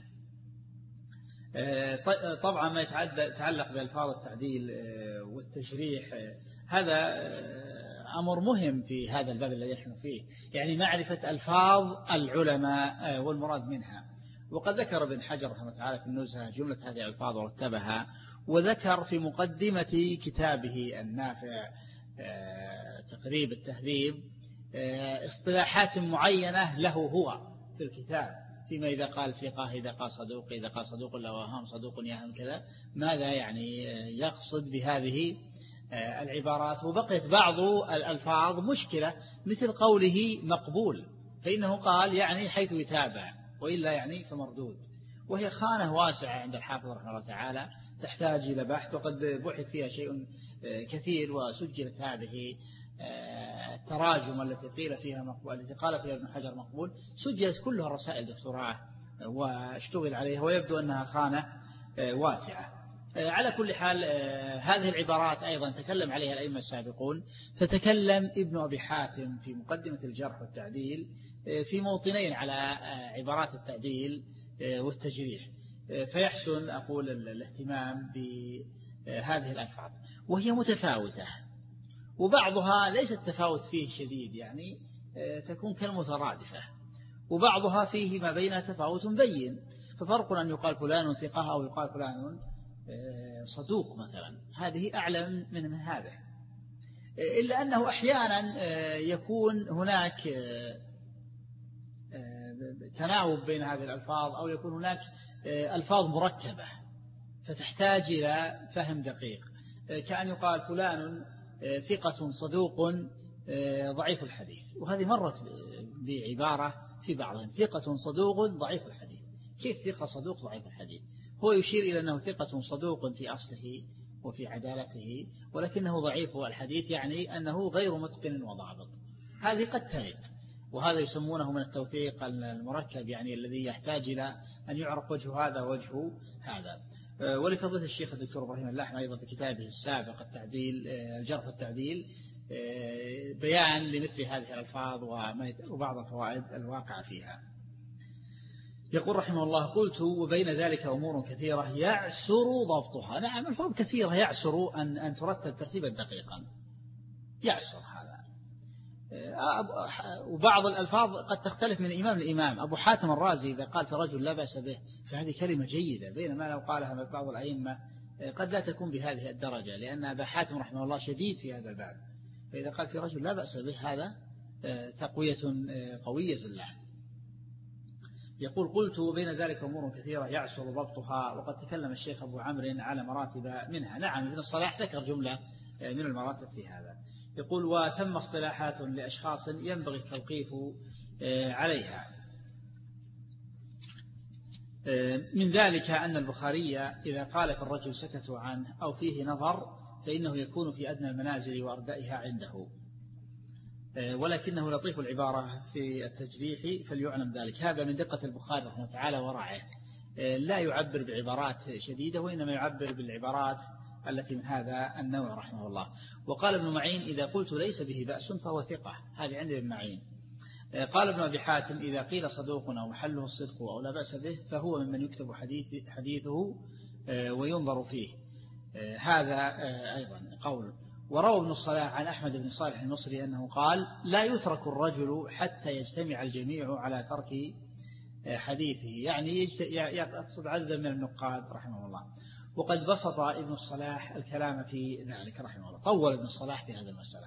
طبعا ما يتعلق بألفاظ التعديل والتشريح هذا أمر مهم في هذا الباب الذي نحن فيه، يعني معرفة ألفاظ العلماء والمراد منها. وقد ذكر ابن حجر رحمه الله تعالى في النزهة جملة هذه الألفاظ ورتبها، وذكر في مقدمة كتابه النافع تقريب التهذيب اصطلاحات معينة له هو في الكتاب، فيما إذا قال ثقة، إذا قال صدوق، إذا قال صدوق لا وهم، صدوق يهم كذا، ماذا يعني يقصد بهذه العبارات. وبقيت بعض الألفاظ مشكلة مثل قوله مقبول، فإنه قال يعني حيث يتابع، وإلا يعني فمردود، وهي خانة واسعة عند الحافظ رحمه الله تعالى تحتاج إلى بحث، وقد بحث فيها شيء كثير، وسجلت هذه التراجم التي قيل فيها مقبول، التي قال فيها ابن حجر مقبول، سجلت كلها رسائل دكتوراه واشتغل عليها، ويبدو أنها خانة واسعة. على كل حال هذه العبارات أيضا تكلم عليها الأئمة السابقون، فتكلم ابن أبي حاتم في مقدمة الجرح والتعديل في موطنين على عبارات التعديل والتجريح، فيحسن أقول الاهتمام بهذه الألفاظ، وهي متفاوتة، وبعضها ليس التفاوت فيه شديد، يعني تكون كالمترادفة، وبعضها فيه ما بينها تفاوت بين، ففرق أن يقال فلان ثقة أو يقال فلان صدوق مثلا، هذه أعلى من, من هذا، إلا أنه أحيانا يكون هناك تناوب بين هذه الألفاظ، أو يكون هناك ألفاظ مركبة فتحتاج إلى فهم دقيق، كأن يقال فلان ثقة صدوق ضعيف الحديث، وهذه مرت بعبارة في بعضهم ثقة صدوق ضعيف الحديث. كيف ثقة صدوق ضعيف الحديث؟ هو يشير إلى أنه ثقة صدوق في أصله وفي عدالته، ولكنه ضعيف الحديث، يعني أنه غير متقن وضابط. هذه قد ترد، وهذا يسمونه من التوثيق المركب، يعني الذي يحتاج إلى أن يعرف وجه هذا ووجه هذا. ولفضيلة الشيخ الدكتور إبراهيم اللحم أيضا في كتابه السابق التعديل الجرح والتعديل بيان لمثل هذه الألفاظ وبعض الفوائد الواقعة فيها. يقول رحمه الله: قلت وبين ذلك أمور كثيرة يعسر ضبطها. نعم، الفاظ كثيرة يعسر أن أن ترتب ترتيبا دقيقا، يعسر هذا. وبعض الألفاظ قد تختلف من إمام لإمام. أبو حاتم الرازي إذا قال في رجل لا بأس به فهذه كلمة جيدة، بينما لو قالها بعض الأئمة قد لا تكون بهذه الدرجة، لأن أبا حاتم رحمه الله شديد في هذا الباب، فإذا قال في رجل لا بأس به هذا تقوية قوية في الله. يقول قلت بين ذلك أمور كثيرة يعسر ضبطها، وقد تكلم الشيخ أبو عمرو على مراتب منها. نعم، ابن الصلاح ذكر جملة من المراتب في هذا. يقول وثم اصطلاحات لأشخاص ينبغي التوقيف عليها. من ذلك أن البخاري إذا قال في الرجل سكتوا عنه أو فيه نظر فإنه يكون في أدنى المنازل وأردائها عنده، ولكنه لطيف العبارة في التجريح فليعلم ذلك. هذا من دقة البخاري رحمه تعالى ورعاه، لا يعبر بعبارات شديدة، وإنما يعبر بالعبارات التي من هذا النوع رحمه الله. وقال ابن معين إذا قلت ليس به بأس فهو ثقة، هذه عند ابن معين. قال ابن أبي حاتم إذا قيل صدوق أو محله الصدق أو لا بأس به فهو ممن يكتب حديث حديثه وينظر فيه، هذا أيضا قول. وروى ابن الصلاح عن أحمد بن صالح المصري أنه قال لا يترك الرجل حتى يجتمع الجميع على ترك حديثه، يعني يقصد عددا من النقاد رحمه الله. وقد بسط ابن الصلاح الكلام في ذلك رحمه الله، طول ابن الصلاح في هذا المسألة.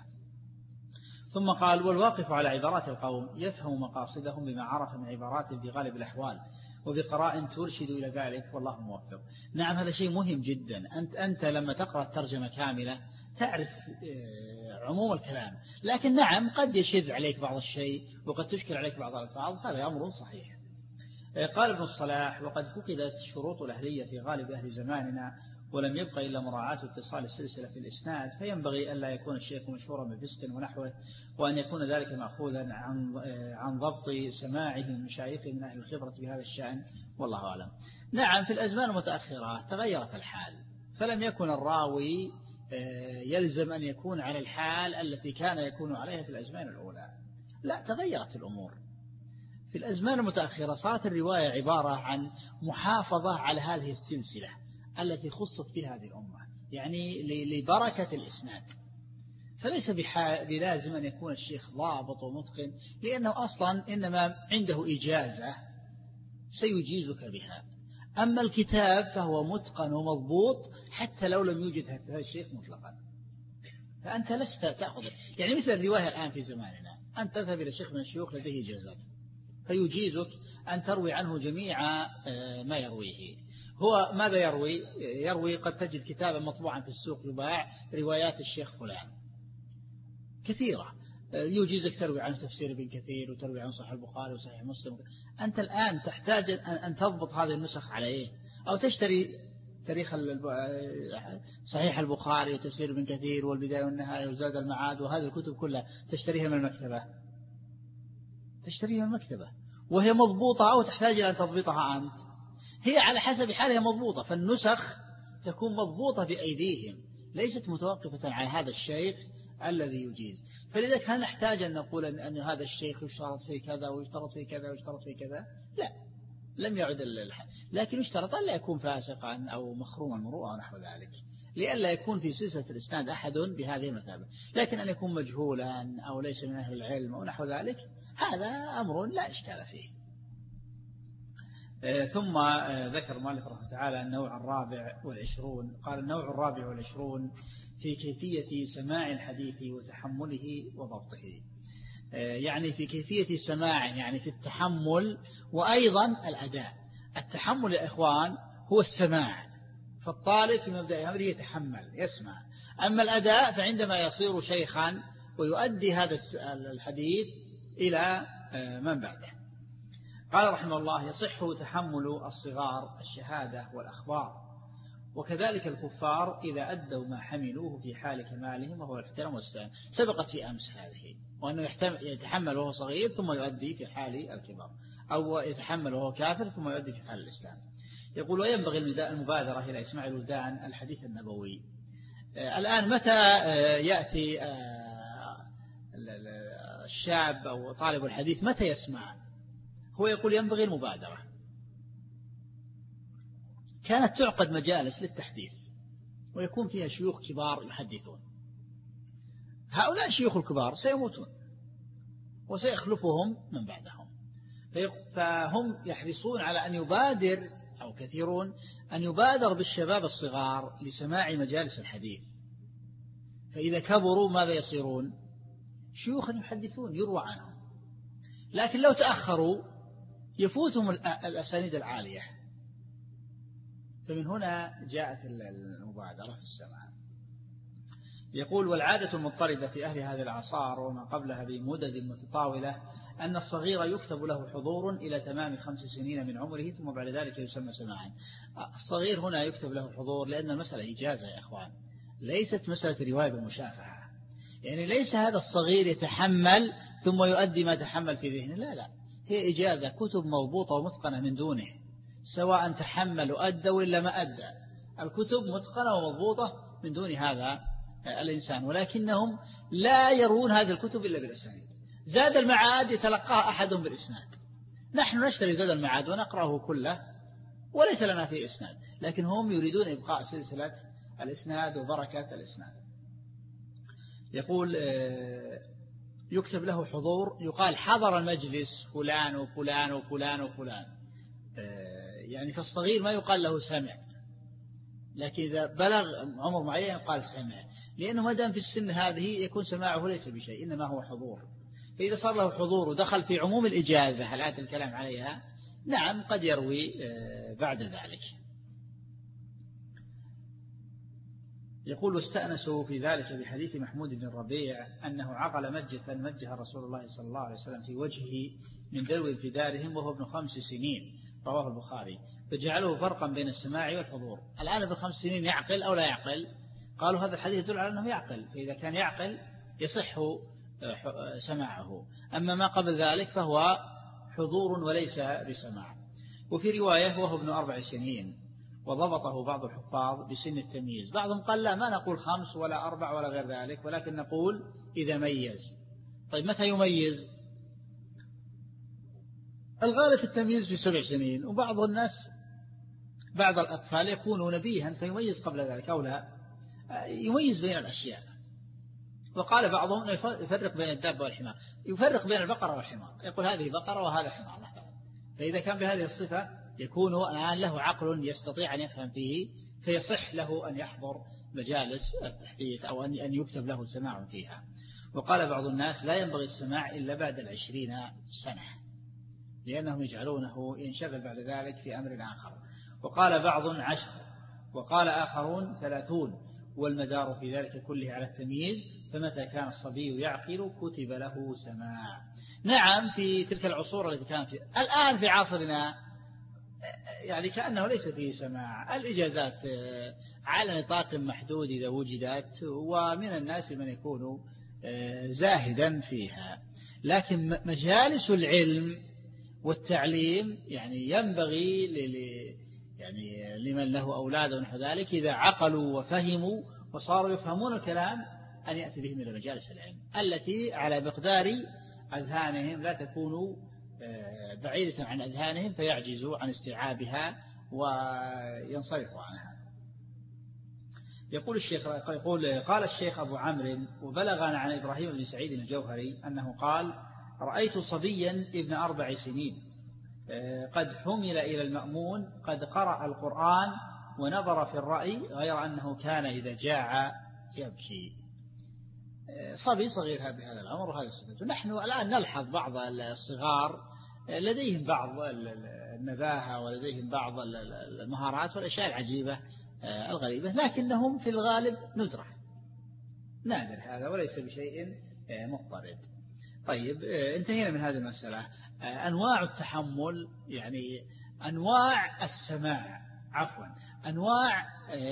ثم قال والواقف على عبارات القوم يفهم مقاصدهم بما عرف من عبارات في غالب الأحوال وبقراء ترشد إلى ذلك والله موفق. نعم، هذا شيء مهم جدا. أنت, أنت لما تقرأ الترجمة كاملة تعرف عموم الكلام، لكن نعم قد يشذ عليك بعض الشيء وقد تشكل عليك بعض الألفاظ، هذا أمر صحيح. قال ابن الصلاح وقد فقدت شروط الأهلية في غالب أهل زماننا ولم يبقى إلا مراعاة اتصال السلسلة في الإسناد، فينبغي ألا يكون الشيخ مشهورا بفسق ونحوه، وأن يكون ذلك مأخوذا عن عن ضبط سماعه من مشايخه من أهل الخبرة بهذا الشأن والله أعلم. نعم، في الأزمان المتأخرة تغيرت الحال، فلم يكن الراوي يلزم أن يكون على الحال التي كان يكون عليها في الأزمان الأولى، لا، تغيرت الأمور. في الأزمان المتأخرة صارت الرواية عبارة عن محافظة على هذه السلسلة التي خصت في هذه الأمة، يعني لبركة الإسناد، فليس بلازم أن يكون الشيخ ضابط ومتقن، لأنه أصلا إنما عنده إجازة سيجيزك بها. أما الكتاب فهو متقن ومضبوط حتى لو لم يوجد هذا الشيخ مطلقا، فأنت لست تأخذ، يعني مثل الرواية الآن في زماننا، أنت تذهب إلى شيخ من الشيوخ لديه إجازات فيجيزك أن تروي عنه جميع ما يرويه. هو ماذا يروي؟ يروي قد تجد كتابا مطبوعا في السوق يباع روايات الشيخ فلان كثيرة، يجيزك تروي عن تفسير ابن كثير وتروي عن صحيح البخاري وصحيح مسلم. أنت الآن تحتاج أن تضبط هذه النسخ على إيه؟ أو تشتري تاريخ صحيح البخاري وتفسير ابن كثير والبداية والنهاية وزاد المعاد وهذه الكتب كلها تشتريها من المكتبة، تشتريها من المكتبة وهي مضبوطة أو تحتاج إلى أن تضبطها أنت؟ هي على حسب حالها مضبوطة، فالنسخ تكون مضبوطة بأيديهم ليست متوقفة على هذا الشيخ الذي يجيز. فلذلك هل نحتاج أن نقول أن, أن هذا الشيخ يشترط فيه كذا ويشترط فيه كذا ويشترط فيه كذا؟ لا، لم يعد الحال، لكن يشترط أن لا يكون فاسقا أو مخروم المروءة ونحو ذلك، لئلا يكون في سلسلة الإسناد أحد بهذه المثابة. لكن أن يكون مجهولا أو ليس من أهل العلم أو نحو ذلك هذا أمر لا إشكال فيه. ثم ذكر مالك رحمه تعالى النوع الرابع والعشرون. قال النوع الرابع والعشرون في كيفية سماع الحديث وتحمله وضبطه، يعني في كيفية سماعه، يعني في التحمل وأيضا الأداء. التحمل يا إخوان هو السماع، فالطالب في مبدأ أمره يتحمل يسمع. أما الأداء فعندما يصير شيخا ويؤدي هذا الحديث إلى من بعده. قال رحمه الله يصح تحمل الصغار الشهادة والأخبار، وكذلك الكفار إذا أدوا ما حملوه في حال كمالهم وهو الاحترام والسلام. سبقت في أمس هذه، وأنه يتحمل وهو صغير ثم يؤدي في حال الكبار، أو يتحمل وهو كافر ثم يؤدي في حال الإسلام. يقول وينبغي المبادرة إلى إسماع الولدان الحديث النبوي. الآن متى يأتي الشاب أو طالب الحديث متى يسمع؟ هو يقول ينبغي المبادرة. كانت تعقد مجالس للتحديث ويكون فيها شيوخ كبار يحدثون، هؤلاء الشيوخ الكبار سيموتون وسيخلفهم من بعدهم، فهم يحرصون على أن يبادر أو كثيرون أن يبادر بالشباب الصغار لسماع مجالس الحديث، فإذا كبروا ماذا يصيرون؟ شيوخا يحدثون يروى عنهم، لكن لو تأخروا يفوتهم الأسانيد العالية. فمن هنا جاءت المبادرة في السماع. يقول: والعادة المضطردة في أهل هذه الأعصار وما قبلها بمدد متطاولة أن الصغير يكتب له حضور إلى تمام خمس سنين من عمره ثم بعد ذلك يسمى سماعا. الصغير هنا يكتب له حضور لأن المسألة إجازة يا أخوان، ليست مسألة رواية بالمشافهة. يعني ليس هذا الصغير يتحمل ثم يؤدي ما تحمل في ذهنه، لا لا، هي إجازة، كتب مضبوطة ومتقنة من دونه، سواء تحمل وأدى ولا ما أدى، الكتب متقنة ومضبوطة من دون هذا الإنسان، ولكنهم لا يرون هذه الكتب إلا بالأسانيد. زاد المعاد يتلقاه أحد بالإسناد، نحن نشتري زاد المعاد ونقرأه كله وليس لنا فيه إسناد، لكن هم يريدون إبقاء سلسلة الإسناد وبركة الإسناد. يقول: يكتب له حضور، يقال حضر المجلس فلان وفلان وفلان وفلان، يعني فالصغير ما يقال له سمع، لكن إذا بلغ عمر معين يقال سمع، لأنه ما دام في السن هذه يكون سماعه ليس بشيء، إنما هو حضور. فإذا صار له حضور ودخل في عموم الإجازة الآن الكلام عليها، نعم قد يروي بعد ذلك. يقول: واستأنسوا في ذلك بحديث محمود بن الربيع أنه عقل مجة مجها رسول الله صلى الله عليه وسلم في وجهه من دلو في دارهم وهو ابن خمس سنين، رواه البخاري، فجعله فرقا بين السماع والحضور. الآن ابن خمس سنين يعقل أو لا يعقل؟ قالوا هذا الحديث يدل على أنه يعقل، فإذا كان يعقل يصح سماعه، أما ما قبل ذلك فهو حضور وليس بسماع. وفي رواية وهو ابن أربع سنين، وضبطه بعض الحفاظ بسن التمييز. بعضهم قال لا، ما نقول خمس ولا أربع ولا غير ذلك، ولكن نقول إذا ميز. طيب متى يميز؟ الغالب في التمييز في سبع سنين، وبعض الناس بعض الأطفال يكون نبيها فيميز قبل ذلك أو لا، يميز بين الأشياء. وقال بعضهم يفرق بين الدابة والحمار، يفرق بين البقرة والحمار، يقول هذه بقرة وهذا حمار مثلا. فإذا كان بهذه الصفة يكون الآن له عقل يستطيع أن يفهم فيه، فيصح له أن يحضر مجالس التحديث أو أن يكتب له سماع فيها. وقال بعض الناس لا ينبغي السماع إلا بعد العشرين سنة، لأنهم يجعلونه ينشغل بعد ذلك في أمر آخر. وقال بعض عشر، وقال آخرون ثلاثون، والمدار في ذلك كله على التمييز، فمتى كان الصبي يعقل كتب له سماع. نعم في تلك العصور التي كانت فيها، الآن في عصرنا يعني كأنه ليس فيه سماع، الإجازات على نطاق محدود إذا وجدت، ومن الناس من يكون زاهدا فيها، لكن مجالس العلم والتعليم يعني ينبغي يعني لمن له أولاد ونحو ذلك إذا عقلوا وفهموا وصاروا يفهمون الكلام أن يأتي بهم إلى مجالس العلم التي على مقدار أذهانهم، لا تكون بعيدة عن أذهانهم فيعجزوا عن استيعابها وينصرفوا عنها. يقول الشيخ يقول قال الشيخ أبو عمرو: وبلغنا عن إبراهيم بن سعيد الجوهري أنه قال: رأيت صبيا ابن أربع سنين قد حمل إلى المأمون قد قرأ القرآن ونظر في الرأي، غير أنه كان إذا جاع يبكي. صبي صغير بهذا العمر وهذا السنة. نحن الآن نلحظ بعض الصغار لديهم بعض النباهة ولديهم بعض المهارات والأشياء العجيبة الغريبة، لكنهم في الغالب ندرة، نادر هذا وليس بشيء مضطرد. طيب انتهينا من هذه المسألة. أنواع التحمل، يعني أنواع السماع، عفوا أنواع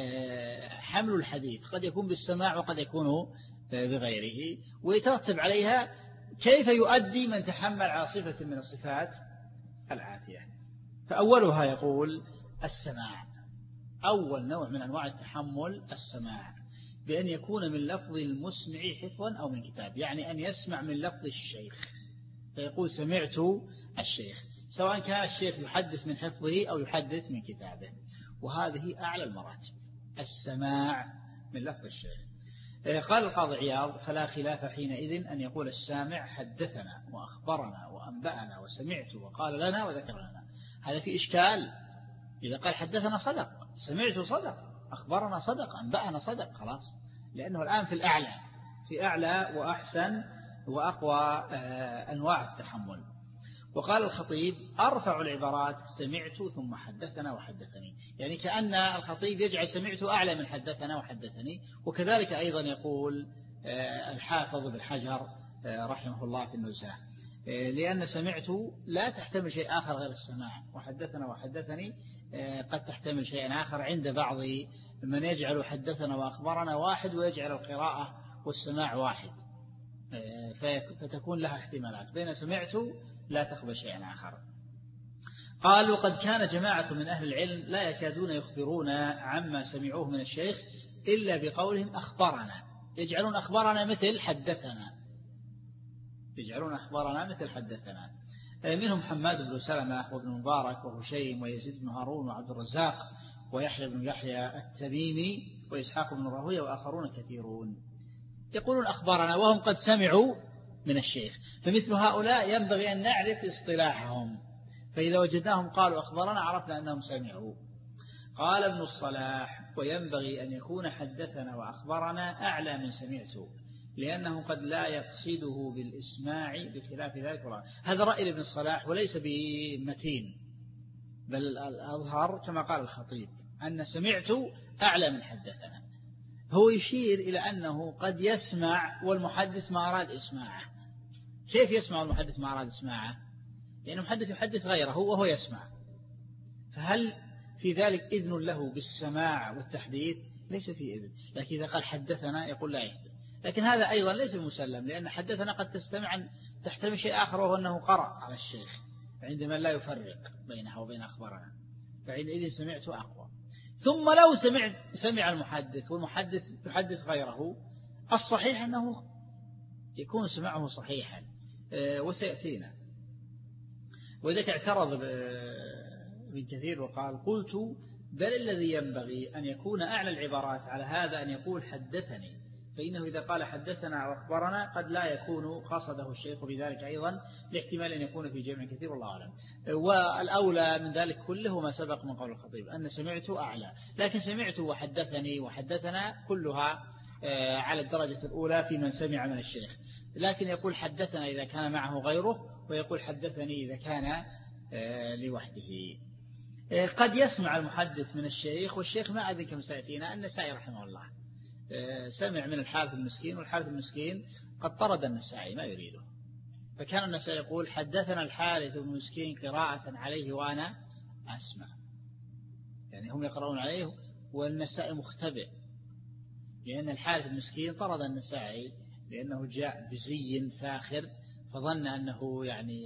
حمل الحديث، قد يكون بالسماع وقد يكون بغيره، ويترتب عليها كيف يؤدي من تحمل على صفة من الصفات الآتية. فأولها يقول السماع، أول نوع من أنواع التحمل السماع، بأن يكون من لفظ المسمع حفظا أو من كتاب، يعني أن يسمع من لفظ الشيخ، فيقول سمعت الشيخ، سواء كان الشيخ يحدث من حفظه أو يحدث من كتابه، وهذه أعلى المراتب، السماع من لفظ الشيخ. قال القاضي عياض: فلا خلاف حينئذ أن يقول السامع حدثنا وأخبرنا وأنبأنا وسمعت وقال لنا وذكر لنا. هذا في إشكال؟ إذا قال حدثنا صدق، سمعت صدق، أخبرنا صدق، أنبأنا صدق، خلاص، لأنه الآن في الأعلى، في أعلى وأحسن وأقوى أنواع التحمل. وقال الخطيب أرفع العبارات سمعت ثم حدثنا وحدثني، يعني كأن الخطيب يجعل سمعت أعلى من حدثنا وحدثني. وكذلك أيضا يقول الحافظ بن حجر رحمه الله في النزهة، لأن سمعت لا تحتمل شيء آخر غير السماع، وحدثنا وحدثني قد تحتمل شيء آخر عند بعض من يجعل حدثنا وأخبرنا واحد ويجعل القراءة والسماع واحد، فتكون لها احتمالات، بين سمعت لا تقبل شيء آخر. قالوا قد كان جماعة من أهل العلم لا يكادون يخبرون عما سمعوه من الشيخ إلا بقولهم أخبرنا، يجعلون أخبرنا مثل حدثنا، يجعلون أخبارنا مثل حدثنا. منهم حماد بن سلمة وابن مبارك وهشيم ويزيد بن هارون وعبد الرزاق ويحيى بن يحيى التميمي وإسحاق بن راهويه وآخرون كثيرون يقولون أخبارنا وهم قد سمعوا من الشيخ، فمثل هؤلاء ينبغي أن نعرف اصطلاحهم، فإذا وجدناهم قالوا أخبارنا عرفنا أنهم سمعوا. قال ابن الصلاح وينبغي أن يكون حدثنا وأخبرنا أعلى من سمعت، لأنه قد لا يقصده بالإسماع بخلاف ذلك. هذا رأي ابن الصلاح وليس بمتين، بل الأظهر كما قال الخطيب أن سمعت أعلى من حدثنا. هو يشير إلى أنه قد يسمع والمحدث ما أراد إسماعه. كيف يسمع المحدث ما أراد إسماعه؟ لأن المحدث يحدث غيره وهو يسمع، فهل في ذلك إذن له بالسماع والتحديث؟ ليس في إذن. لكن إذا قال حدثنا يقول لا يحدث، لكن هذا أيضا ليس بمسلم، لأن حدثنا قد تستمع تحتمل شيء آخر وهو أنه قرأ على الشيخ عندما لا يفرق بينها وبين أخبارنا، فعندئذ سمعت أقوى. ثم لو سمع سمع المحدث والمحدث يحدث غيره، الصحيح أنه يكون سمعه صحيحا، وسيأتينا. وذلك اعترض ابن كثير وقال قلت بل الذي ينبغي أن يكون أعلى العبارات على هذا أن يقول حدثني، فإنه إذا قال حدثنا أو أخبرنا قد لا يكون قصده الشيخ بذلك أيضا، لاحتمال أن يكون في جمع كثير والله أعلم. والأولى من ذلك كله ما سبق من قول الخطيب أن سمعت أعلى، لكن سمعت وحدثني وحدثنا كلها على الدرجة الأولى في من سمع من الشيخ، لكن يقول حدثنا إذا كان معه غيره، ويقول حدثني إذا كان لوحده. قد يسمع المحدث من الشيخ، والشيخ ما أدري كم سيأتينا النسائي رحمه الله سمع من الحارث المسكين، والحارث المسكين قد طرد النسائي ما يريده، فكان النسائي يقول حدثنا الحارث المسكين قراءة عليه وأنا أسمع، يعني هم يقرؤون عليه والنسائي مختبئ، لأن الحارث المسكين طرد النسائي لأنه جاء بزي فاخر فظن أنه يعني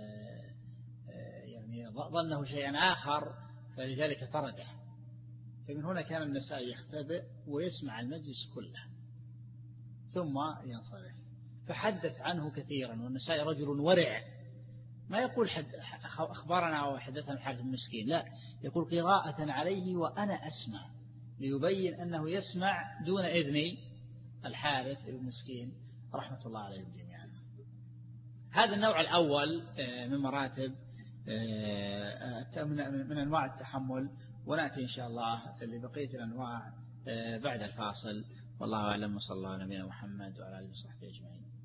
يعني ظنه شيئا آخر فلذلك طرده، فمن هنا كان النسائي يختبئ ويسمع المجلس كله ثم ينصرف، فحدث عنه كثيرا. والنسائي رجل ورع، ما يقول حد أخبرنا أو حدثنا الحارث المسكين، لا، يقول قراءة عليه وأنا أسمع، ليبين أنه يسمع دون إذن الحارث المسكين رحمة الله عليهم جميعا. هذا النوع الأول من مراتب من أنواع التحمل، ونأتي إن شاء الله لبقية الأنواع بعد الفاصل. والله أعلم، وصلى الله على نبينا محمد وعلى آله وصحبه أجمعين.